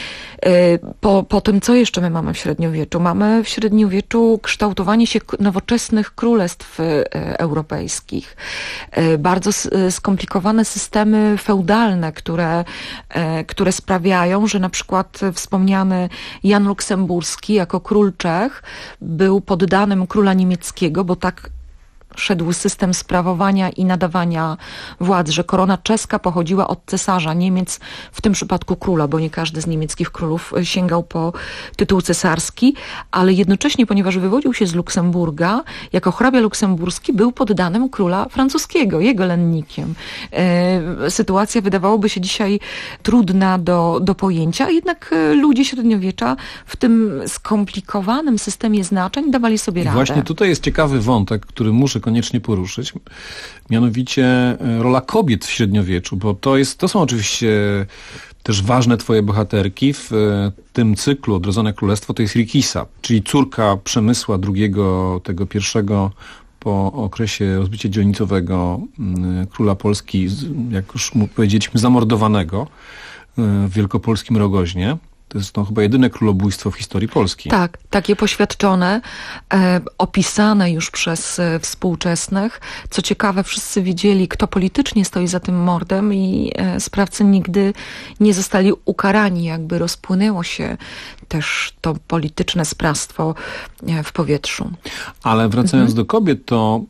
Po, po tym, co jeszcze my mamy w średniowieczu? Mamy w średniowieczu kształtowanie się nowoczesnych królestw europejskich. Bardzo skomplikowane systemy feudalne, które, które sprawiają, że na przykład wspomniany Jan Luksemburski jako król Czech był poddanym króla niemieckiego, bo tak szedł system sprawowania i nadawania władz, że korona czeska pochodziła od cesarza Niemiec, w tym przypadku króla, bo nie każdy z niemieckich królów sięgał po tytuł cesarski, ale jednocześnie, ponieważ wywodził się z Luksemburga, jako hrabia luksemburski był poddanym króla francuskiego, jego lennikiem. E, sytuacja wydawałoby się dzisiaj trudna do, do pojęcia, a jednak ludzie średniowiecza w tym skomplikowanym systemie znaczeń dawali sobie radę. Właśnie tutaj jest ciekawy wątek, który muszę koniecznie poruszyć, mianowicie rola kobiet w średniowieczu, bo to jest, to są oczywiście też ważne twoje bohaterki w tym cyklu Odrodzone Królestwo, to jest Rikisa, czyli córka Przemysła drugiego, tego pierwszego po okresie rozbicia dzielnicowego króla Polski, jak już powiedzieliśmy, zamordowanego w wielkopolskim Rogoźnie. To jest to chyba jedyne królobójstwo w historii Polski. Tak, takie poświadczone, e, opisane już przez e, współczesnych. Co ciekawe, wszyscy wiedzieli, kto politycznie stoi za tym mordem i e, sprawcy nigdy nie zostali ukarani. Jakby rozpłynęło się też to polityczne sprawstwo e, w powietrzu. Ale wracając mhm. do kobiet, to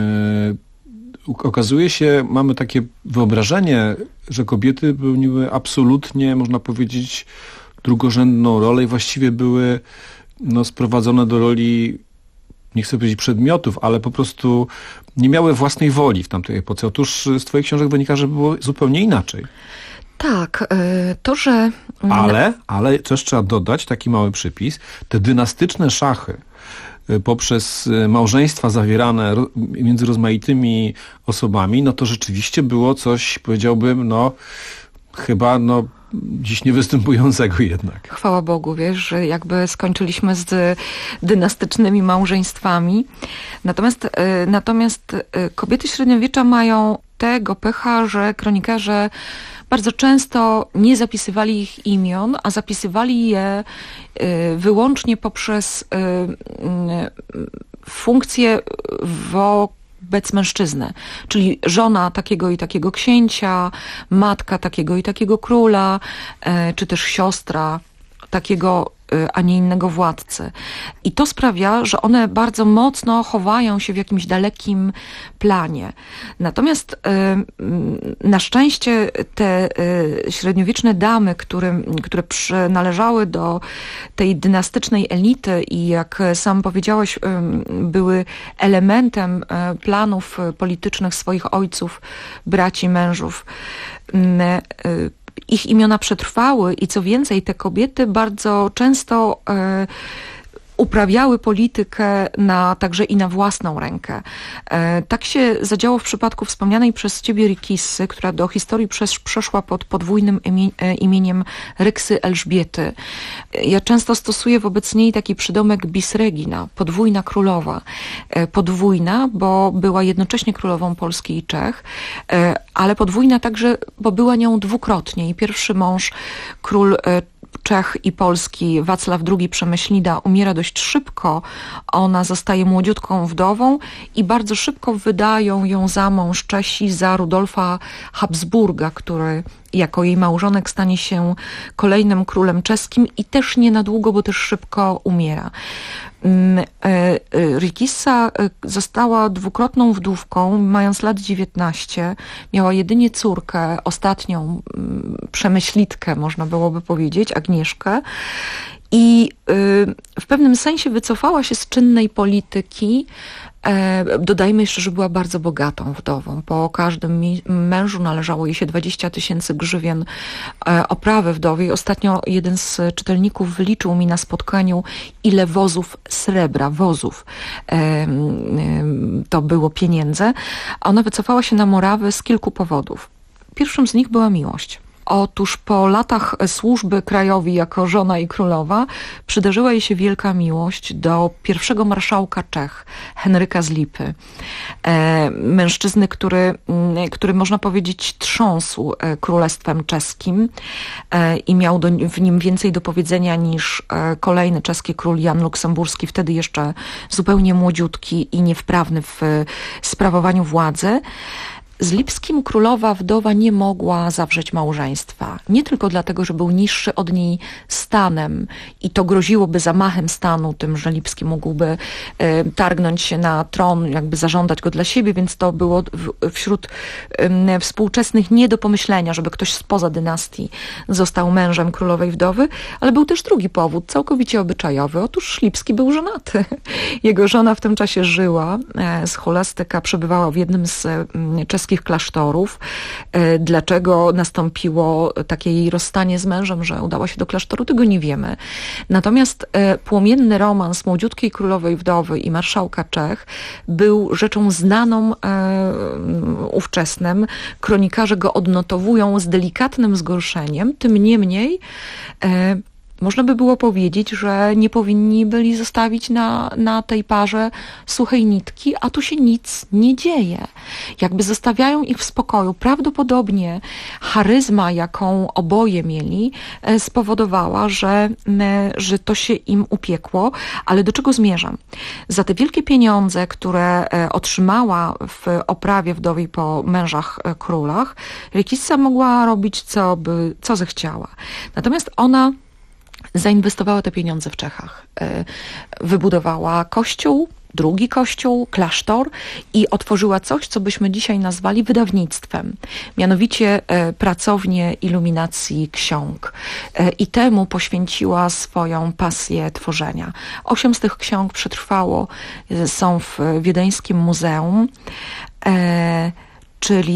yy, okazuje się, mamy takie wyobrażenie, że kobiety pełniły absolutnie, można powiedzieć, drugorzędną rolę i właściwie były no, sprowadzone do roli, nie chcę powiedzieć przedmiotów, ale po prostu nie miały własnej woli w tamtej epoce. Otóż z twoich książek wynika, że było zupełnie inaczej. Tak, to, że... Ale, ale też trzeba dodać, taki mały przypis, te dynastyczne szachy poprzez małżeństwa zawierane między rozmaitymi osobami, no to rzeczywiście było coś, powiedziałbym, no chyba no dziś niewystępującego jednak. Chwała Bogu, wiesz, że jakby skończyliśmy z dynastycznymi małżeństwami. Natomiast, natomiast kobiety średniowiecza mają tego pecha, że kronikarze bardzo często nie zapisywali ich imion, a zapisywali je wyłącznie poprzez funkcję wobec mężczyzny, czyli żona takiego i takiego księcia, matka takiego i takiego króla, czy też siostra takiego, a nie innego władcy. I to sprawia, że one bardzo mocno chowają się w jakimś dalekim planie. Natomiast na szczęście te średniowieczne damy, które, które przynależały do tej dynastycznej elity i jak sam powiedziałeś, były elementem planów politycznych swoich ojców, braci, mężów, ich imiona przetrwały i co więcej, te kobiety bardzo często e, uprawiały politykę na, także i na własną rękę. E, tak się zadziało w przypadku wspomnianej przez ciebie Rikissy, która do historii przesz, przeszła pod podwójnym imie, imieniem Ryksy Elżbiety. Ja często stosuję wobec niej taki przydomek bis regina, podwójna królowa. E, podwójna, bo była jednocześnie królową Polski i Czech, e, ale podwójna także, bo była nią dwukrotnie. I pierwszy mąż, król e, Czech i Polski, Wacław drugi Przemyślida, umiera dość szybko. Ona zostaje młodziutką wdową i bardzo szybko wydają ją za mąż Czesi za Rudolfa Habsburga, który jako jej małżonek stanie się kolejnym królem czeskim i też nie na długo, bo też szybko umiera. Rikissa została dwukrotną wdówką, mając lat dziewiętnaście. Miała jedynie córkę, ostatnią przemyślitkę, można byłoby powiedzieć, Agnieszkę. I w pewnym sensie wycofała się z czynnej polityki. Dodajmy jeszcze, że była bardzo bogatą wdową. Po każdym mężu należało jej się dwadzieścia tysięcy grzywien oprawy wdowej. Ostatnio jeden z czytelników wyliczył mi na spotkaniu, ile wozów srebra, wozów to było pieniędzy. Ona wycofała się na Morawy z kilku powodów. Pierwszym z nich była miłość. Otóż po latach służby krajowi jako żona i królowa przydarzyła jej się wielka miłość do pierwszego marszałka Czech, Henryka z Lipy. E, mężczyzny, który, który można powiedzieć trząsł królestwem czeskim e, i miał do, w nim więcej do powiedzenia niż e, kolejny czeski król Jan Luksemburski, wtedy jeszcze zupełnie młodziutki i niewprawny w sprawowaniu władzy. Z Lipskim królowa wdowa nie mogła zawrzeć małżeństwa. Nie tylko dlatego, że był niższy od niej stanem i to groziłoby zamachem stanu, tym, że Lipski mógłby e, targnąć się na tron, jakby zażądać go dla siebie, więc to było w, wśród e, współczesnych nie do pomyślenia, żeby ktoś spoza dynastii został mężem królowej wdowy, ale był też drugi powód, całkowicie obyczajowy. Otóż Lipski był żonaty. Jego żona w tym czasie żyła, e, scholastyka, przebywała w jednym z e, czeskich klasztorów. Dlaczego nastąpiło takie jej rozstanie z mężem, że udała się do klasztoru, tego nie wiemy. Natomiast płomienny romans młodziutkiej królowej wdowy i marszałka Czech był rzeczą znaną ówczesnym. Kronikarze go odnotowują z delikatnym zgorszeniem, tym niemniej można by było powiedzieć, że nie powinni byli zostawić na, na tej parze suchej nitki, a tu się nic nie dzieje. Jakby zostawiają ich w spokoju. Prawdopodobnie charyzma, jaką oboje mieli, spowodowała, że, że to się im upiekło. Ale do czego zmierzam? Za te wielkie pieniądze, które otrzymała w oprawie wdowej po mężach królach, Rikissa mogła robić, co by, co zechciała. Natomiast ona zainwestowała te pieniądze w Czechach. Wybudowała kościół, drugi kościół, klasztor i otworzyła coś, co byśmy dzisiaj nazwali wydawnictwem. Mianowicie pracownię iluminacji ksiąg. I temu poświęciła swoją pasję tworzenia. Osiem z tych ksiąg przetrwało, są w wiedeńskim muzeum, czyli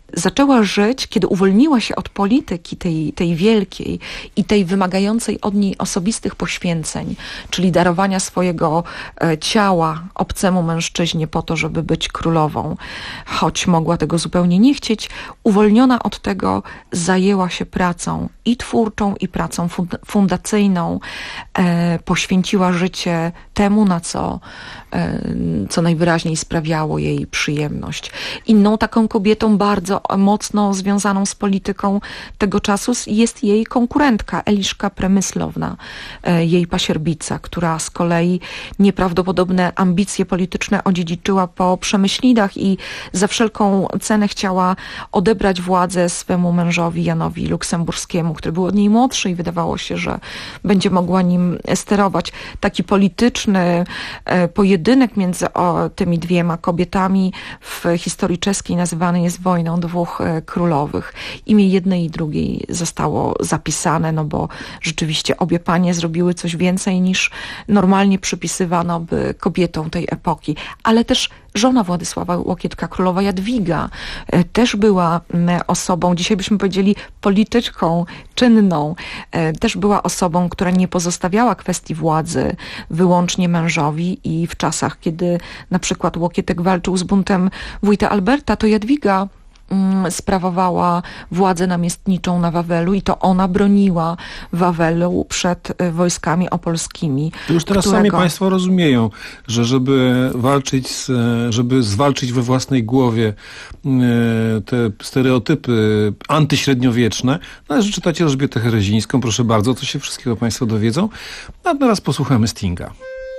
zaczęła żyć, kiedy uwolniła się od polityki tej, tej wielkiej i tej wymagającej od niej osobistych poświęceń, czyli darowania swojego e, ciała obcemu mężczyźnie po to, żeby być królową, choć mogła tego zupełnie nie chcieć, uwolniona od tego zajęła się pracą i twórczą, i pracą fund- fundacyjną, e, poświęciła życie temu, na co, e, co najwyraźniej sprawiało jej przyjemność. Inną taką kobietą bardzo mocno związaną z polityką tego czasu jest jej konkurentka Eliszka Przemysłowna, jej pasierbica, która z kolei nieprawdopodobne ambicje polityczne odziedziczyła po Przemyślidach i za wszelką cenę chciała odebrać władzę swemu mężowi Janowi Luksemburskiemu, który był od niej młodszy i wydawało się, że będzie mogła nim sterować. Taki polityczny pojedynek między o, tymi dwiema kobietami w historii czeskiej nazywany jest wojną dwóch królowych. Imię jednej i drugiej zostało zapisane, no bo rzeczywiście obie panie zrobiły coś więcej niż normalnie przypisywano by kobietom tej epoki. Ale też żona Władysława Łokietka, królowa Jadwiga, też była osobą, dzisiaj byśmy powiedzieli polityczką, czynną, też była osobą, która nie pozostawiała kwestii władzy wyłącznie mężowi i w czasach, kiedy na przykład Łokietek walczył z buntem wójta Alberta, to Jadwiga sprawowała władzę namiestniczą na Wawelu i to ona broniła Wawelu przed wojskami opolskimi. To już teraz którego... sami państwo rozumieją, że żeby walczyć, z, żeby zwalczyć we własnej głowie te stereotypy antyśredniowieczne, należy czytać Elżbietę Herezińską, proszę bardzo, to się wszystkiego państwo dowiedzą. A teraz posłuchamy Stinga.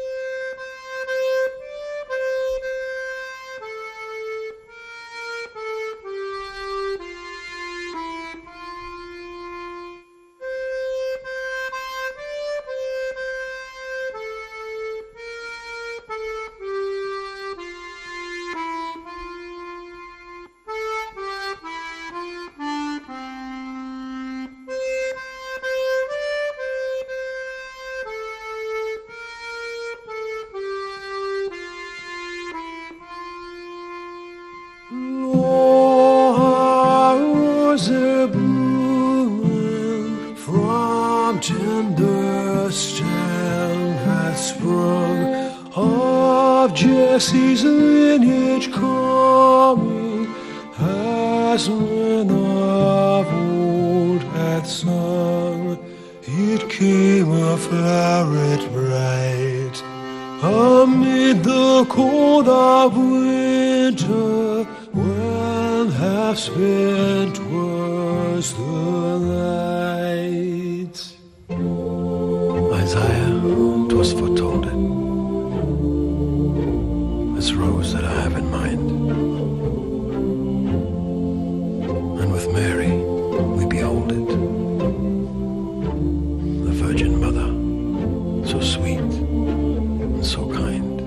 Jesse's lineage coming, as men of old had sung. It came a floweret bright amid the cold of winter, when half spent was the night. Isaiah, 'twas foretold it. This rose that I have in mind, and with Mary we behold it, the Virgin Mother, so sweet and so kind.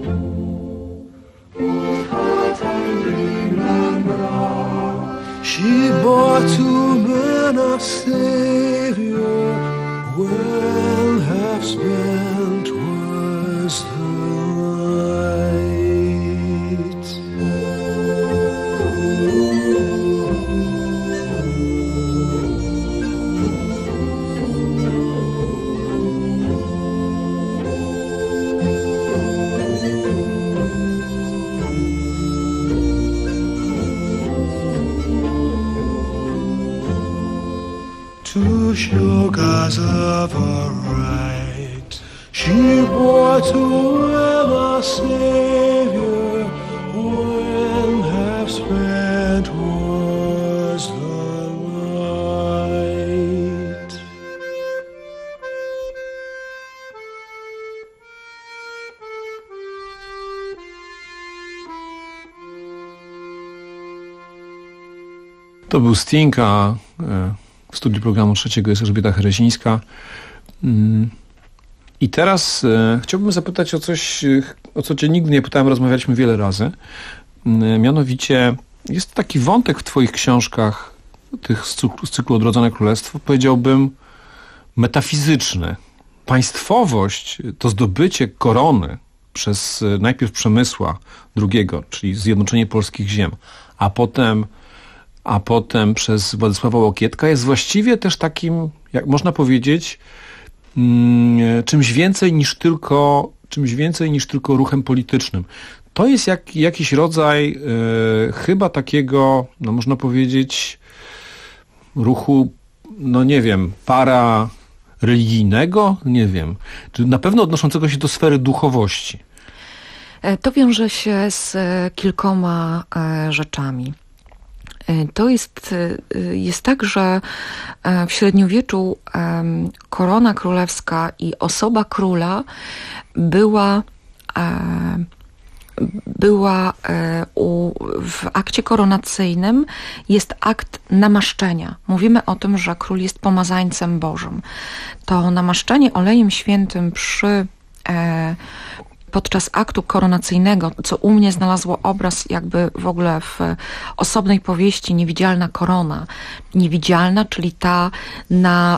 She bore to men a Savior, when half spent was the night. To show God's love aright, she bore to him a Savior, when half spent was the night. To był Sting, a w studiu programu trzeciego jest Elżbieta Herezińska. I teraz e, chciałbym zapytać o coś, o co cię nigdy nie pytałem, rozmawialiśmy wiele razy. Mianowicie jest taki wątek w twoich książkach, tych z cyklu, z cyklu Odrodzone Królestwo, powiedziałbym metafizyczny. Państwowość, to zdobycie korony przez najpierw Przemysła drugiego, czyli zjednoczenie polskich ziem, a potem a potem przez Władysława Łokietka, jest właściwie też takim, jak można powiedzieć, czymś więcej niż tylko, czymś więcej niż tylko ruchem politycznym. To jest jak, jakiś rodzaj e, chyba takiego, no można powiedzieć, ruchu, no nie wiem, para religijnego, nie wiem, czy na pewno odnoszącego się do sfery duchowości. To wiąże się z kilkoma rzeczami. To jest, jest tak, że w średniowieczu korona królewska i osoba króla była była u, w akcie koronacyjnym jest akt namaszczenia. Mówimy o tym, że król jest pomazańcem Bożym. To namaszczenie olejem świętym przy e, podczas aktu koronacyjnego, co u mnie znalazło obraz jakby w ogóle w osobnej powieści Niewidzialna korona. Niewidzialna, czyli ta na,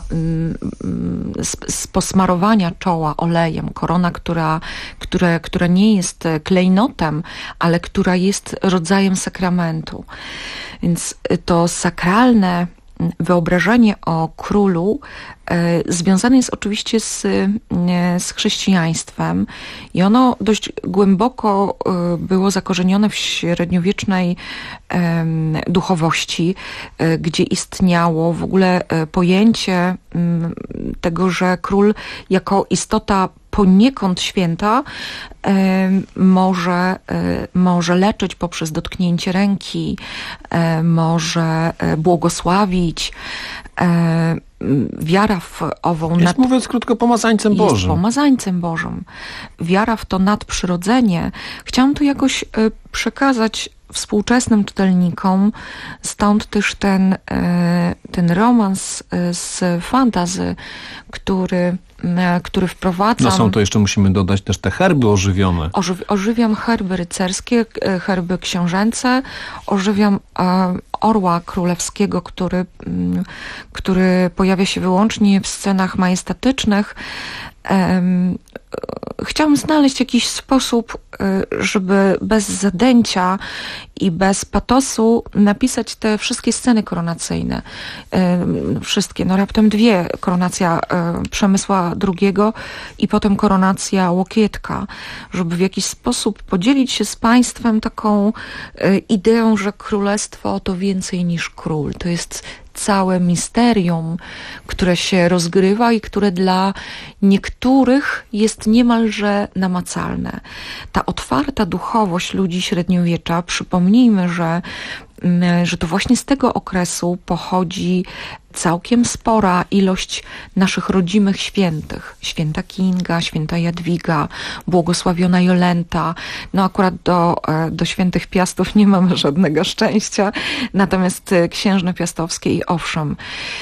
z, z posmarowania czoła olejem. Korona, która, która, która nie jest klejnotem, ale która jest rodzajem sakramentu. Więc to sakralne wyobrażenie o królu e, związane jest oczywiście z, e, z chrześcijaństwem i ono dość głęboko e, było zakorzenione w średniowiecznej e, duchowości, e, gdzie istniało w ogóle e, pojęcie m, tego, że król jako istota poniekąd święta e, może, e, może leczyć poprzez dotknięcie ręki, e, może e, błogosławić. E, wiara w ową... Jest, nad... mówiąc krótko, pomazańcem Bożym. Jest pomazańcem Bożym. Wiara w to nadprzyrodzenie. Chciałam to jakoś e, przekazać współczesnym czytelnikom, stąd też ten, e, ten romans e, z fantasy, który który wprowadzam. No są to jeszcze, musimy dodać, też te herby ożywione. Ożyw, ożywiam herby rycerskie, herby książęce, ożywiam e, orła królewskiego, który, m, który pojawia się wyłącznie w scenach majestatycznych. E, Chciałam znaleźć jakiś sposób, żeby bez zadęcia i bez patosu napisać te wszystkie sceny koronacyjne. Wszystkie, no raptem dwie. Koronacja Przemysła drugiego i potem koronacja Łokietka. Żeby w jakiś sposób podzielić się z państwem taką ideą, że królestwo to więcej niż król. To jest całe misterium, które się rozgrywa i które dla niektórych jest niemalże namacalne. Ta otwarta duchowość ludzi średniowiecza, przypomnijmy, że, że to właśnie z tego okresu pochodzi całkiem spora ilość naszych rodzimych świętych. Święta Kinga, święta Jadwiga, błogosławiona Jolenta. No akurat do, do świętych Piastów nie mamy żadnego szczęścia, natomiast księżne piastowskie i owszem.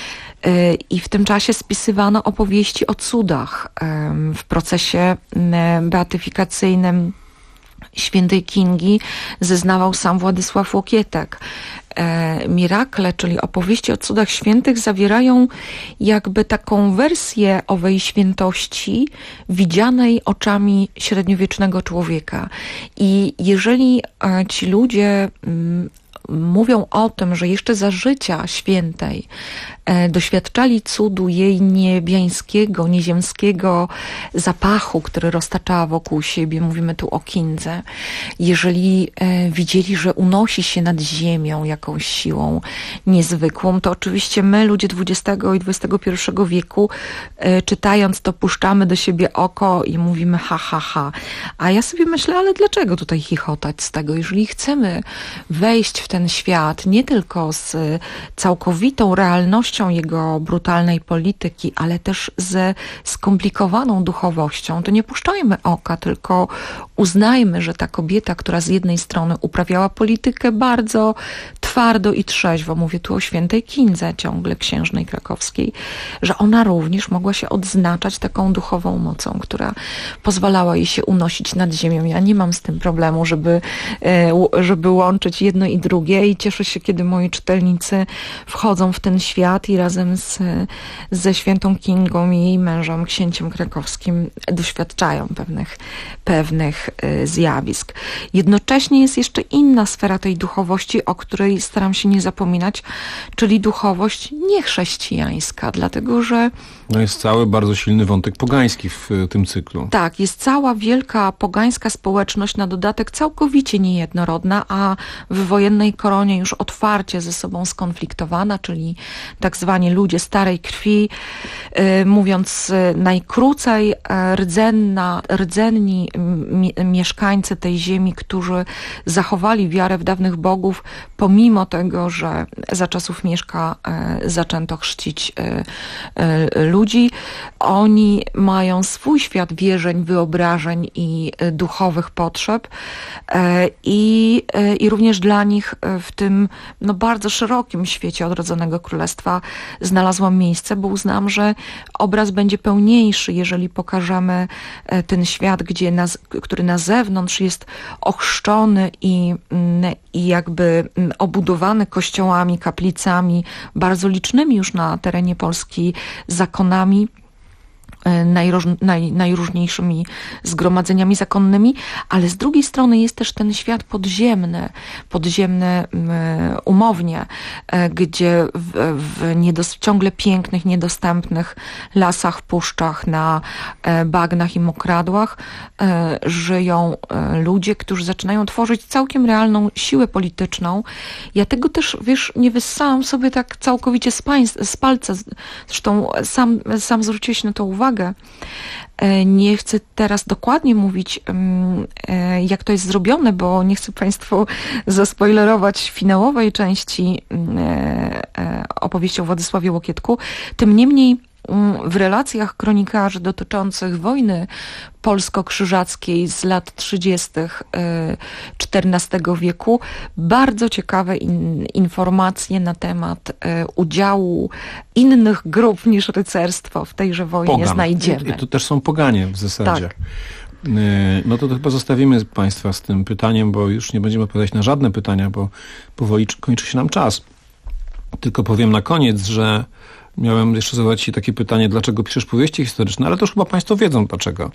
I w tym czasie spisywano opowieści o cudach. W procesie beatyfikacyjnym świętej Kingi zeznawał sam Władysław Łokietek. E, mirakle, czyli opowieści o cudach świętych, zawierają jakby taką wersję owej świętości widzianej oczami średniowiecznego człowieka. I jeżeli e, ci ludzie m, mówią o tym, że jeszcze za życia świętej e, doświadczali cudu jej niebiańskiego, nieziemskiego zapachu, który roztaczała wokół siebie, mówimy tu o Kindze. Jeżeli e, widzieli, że unosi się nad ziemią jakąś siłą niezwykłą, to oczywiście my, ludzie dwudziestego i dwudziestego pierwszego wieku, e, czytając to, puszczamy do siebie oko i mówimy ha, ha, ha. A ja sobie myślę, ale dlaczego tutaj chichotać z tego? Jeżeli chcemy wejść w ten świat nie tylko z całkowitą realnością jego brutalnej polityki, ale też ze skomplikowaną duchowością, to nie puszczajmy oka, tylko uznajmy, że ta kobieta, która z jednej strony uprawiała politykę bardzo twardo i trzeźwo, mówię tu o świętej Kindze ciągle księżnej krakowskiej, że ona również mogła się odznaczać taką duchową mocą, która pozwalała jej się unosić nad ziemią. Ja nie mam z tym problemu, żeby, żeby łączyć jedno i drugie i cieszę się, kiedy moi czytelnicy wchodzą w ten świat i razem z, ze świętą Kingą i jej mężem, księciem krakowskim, doświadczają pewnych, pewnych zjawisk. Jednocześnie jest jeszcze inna sfera tej duchowości, o której staram się nie zapominać, czyli duchowość niechrześcijańska, dlatego że... No jest cały bardzo silny wątek pogański w tym cyklu. Tak, jest cała wielka pogańska społeczność, na dodatek całkowicie niejednorodna, a w wojennej koronie już otwarcie ze sobą skonfliktowana, czyli tak zwani ludzie starej krwi, yy, mówiąc yy, najkrócej, yy, rdzenna, rdzenni mi, mieszkańcy tej ziemi, którzy zachowali wiarę w dawnych bogów, pomimo tego, że za czasów Mieszka yy, zaczęto chrzcić yy, yy, ludzi. Oni mają swój świat wierzeń, wyobrażeń i duchowych potrzeb i, i również dla nich w tym no, bardzo szerokim świecie odrodzonego królestwa znalazłam miejsce, bo uznałam, że obraz będzie pełniejszy, jeżeli pokażemy ten świat, gdzie na, który na zewnątrz jest ochrzczony i, i jakby obudowany kościołami, kaplicami, bardzo licznymi już na terenie Polski zakonami, Najróż, naj, najróżniejszymi zgromadzeniami zakonnymi, ale z drugiej strony jest też ten świat podziemny, podziemny umownie, gdzie w, w niedos, ciągle pięknych, niedostępnych lasach, puszczach, na bagnach i mokradłach żyją ludzie, którzy zaczynają tworzyć całkiem realną siłę polityczną. Ja tego też, wiesz, nie wyssałam sobie tak całkowicie z, pańs, z palca. Zresztą sam, sam zwróciłeś na to uwagę. Nie chcę teraz dokładnie mówić, jak to jest zrobione, bo nie chcę Państwu zaspoilerować finałowej części opowieści o Władysławie Łokietku. Tym niemniej w relacjach kronikarzy dotyczących wojny polsko-krzyżackiej z lat trzydziestych czternastego wieku bardzo ciekawe in, informacje na temat udziału innych grup niż rycerstwo w tejże wojnie Pogan. znajdziemy. I, I to też są poganie w zasadzie. Tak. No to, to chyba zostawimy Państwa z tym pytaniem, bo już nie będziemy odpowiadać na żadne pytania, bo powoli kończy się nam czas. Tylko powiem na koniec, że miałem jeszcze zadać Ci takie pytanie, dlaczego piszesz powieści historyczne, ale to już chyba Państwo wiedzą dlaczego.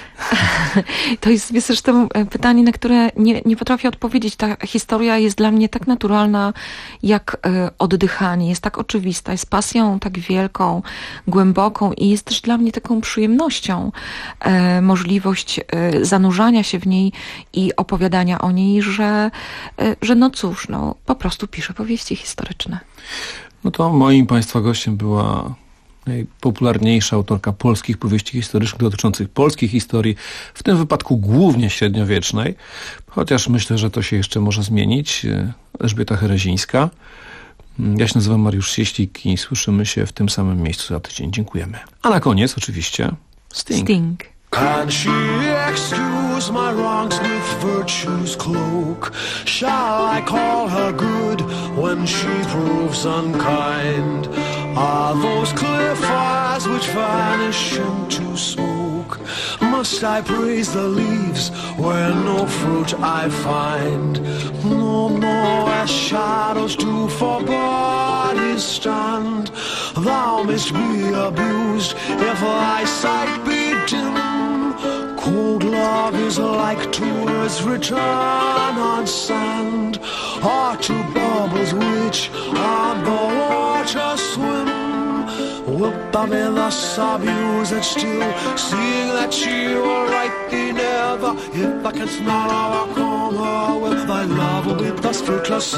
To jest, jest zresztą pytanie, na które nie, nie potrafię odpowiedzieć. Ta historia jest dla mnie tak naturalna jak oddychanie, jest tak oczywista, jest pasją tak wielką, głęboką i jest też dla mnie taką przyjemnością e, możliwość e, zanurzania się w niej i opowiadania o niej, że, e, że no cóż, no po prostu piszę powieści historyczne. No to moim Państwa gościem była najpopularniejsza autorka polskich powieści historycznych dotyczących polskiej historii, w tym wypadku głównie średniowiecznej, chociaż myślę, że to się jeszcze może zmienić. Elżbieta Herezińska. Ja się nazywam Mariusz Cieślik i słyszymy się w tym samym miejscu za tydzień. Dziękujemy. A na koniec oczywiście Sting. Sting. Can she excuse my wrongs with virtue's cloak? Shall I call her good when she proves unkind? Are those clear fires which vanish into smoke? Must I praise the leaves where no fruit I find? No, no, as shadows do for bodies stand. Thou mayst be abused if thy sight be dim. Cold love is like two words written on sand, or two bubbles which on the water swim. Wilt thou be thus abused and still, seeing that she will right thee never? If thou canst not overcome her with thy love, will be thus fruitless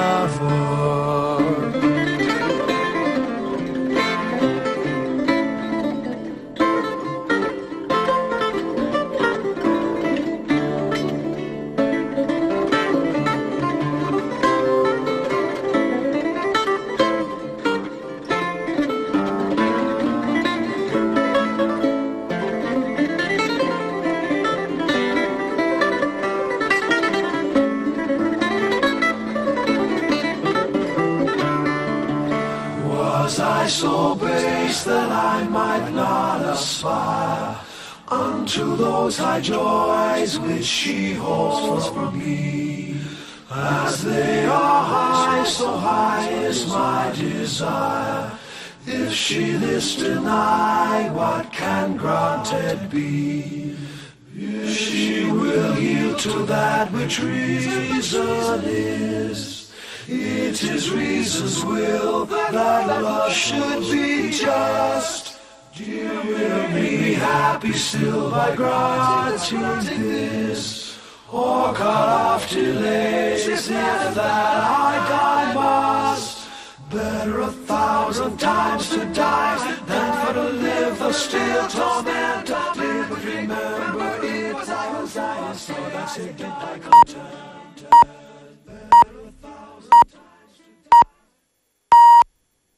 ever. So base that I might not aspire unto those high joys which she holds for me. As they are high, so high is my desire. If she this deny, what can granted be? If she will yield to that which reason is, It is reason's will that love should be just. Dear, will be happy still by granting this, or cut off delays if that I die must. Better a thousand times to die than for to live a still torment. Live but remember it was I who died, so that's it, goodbye, content.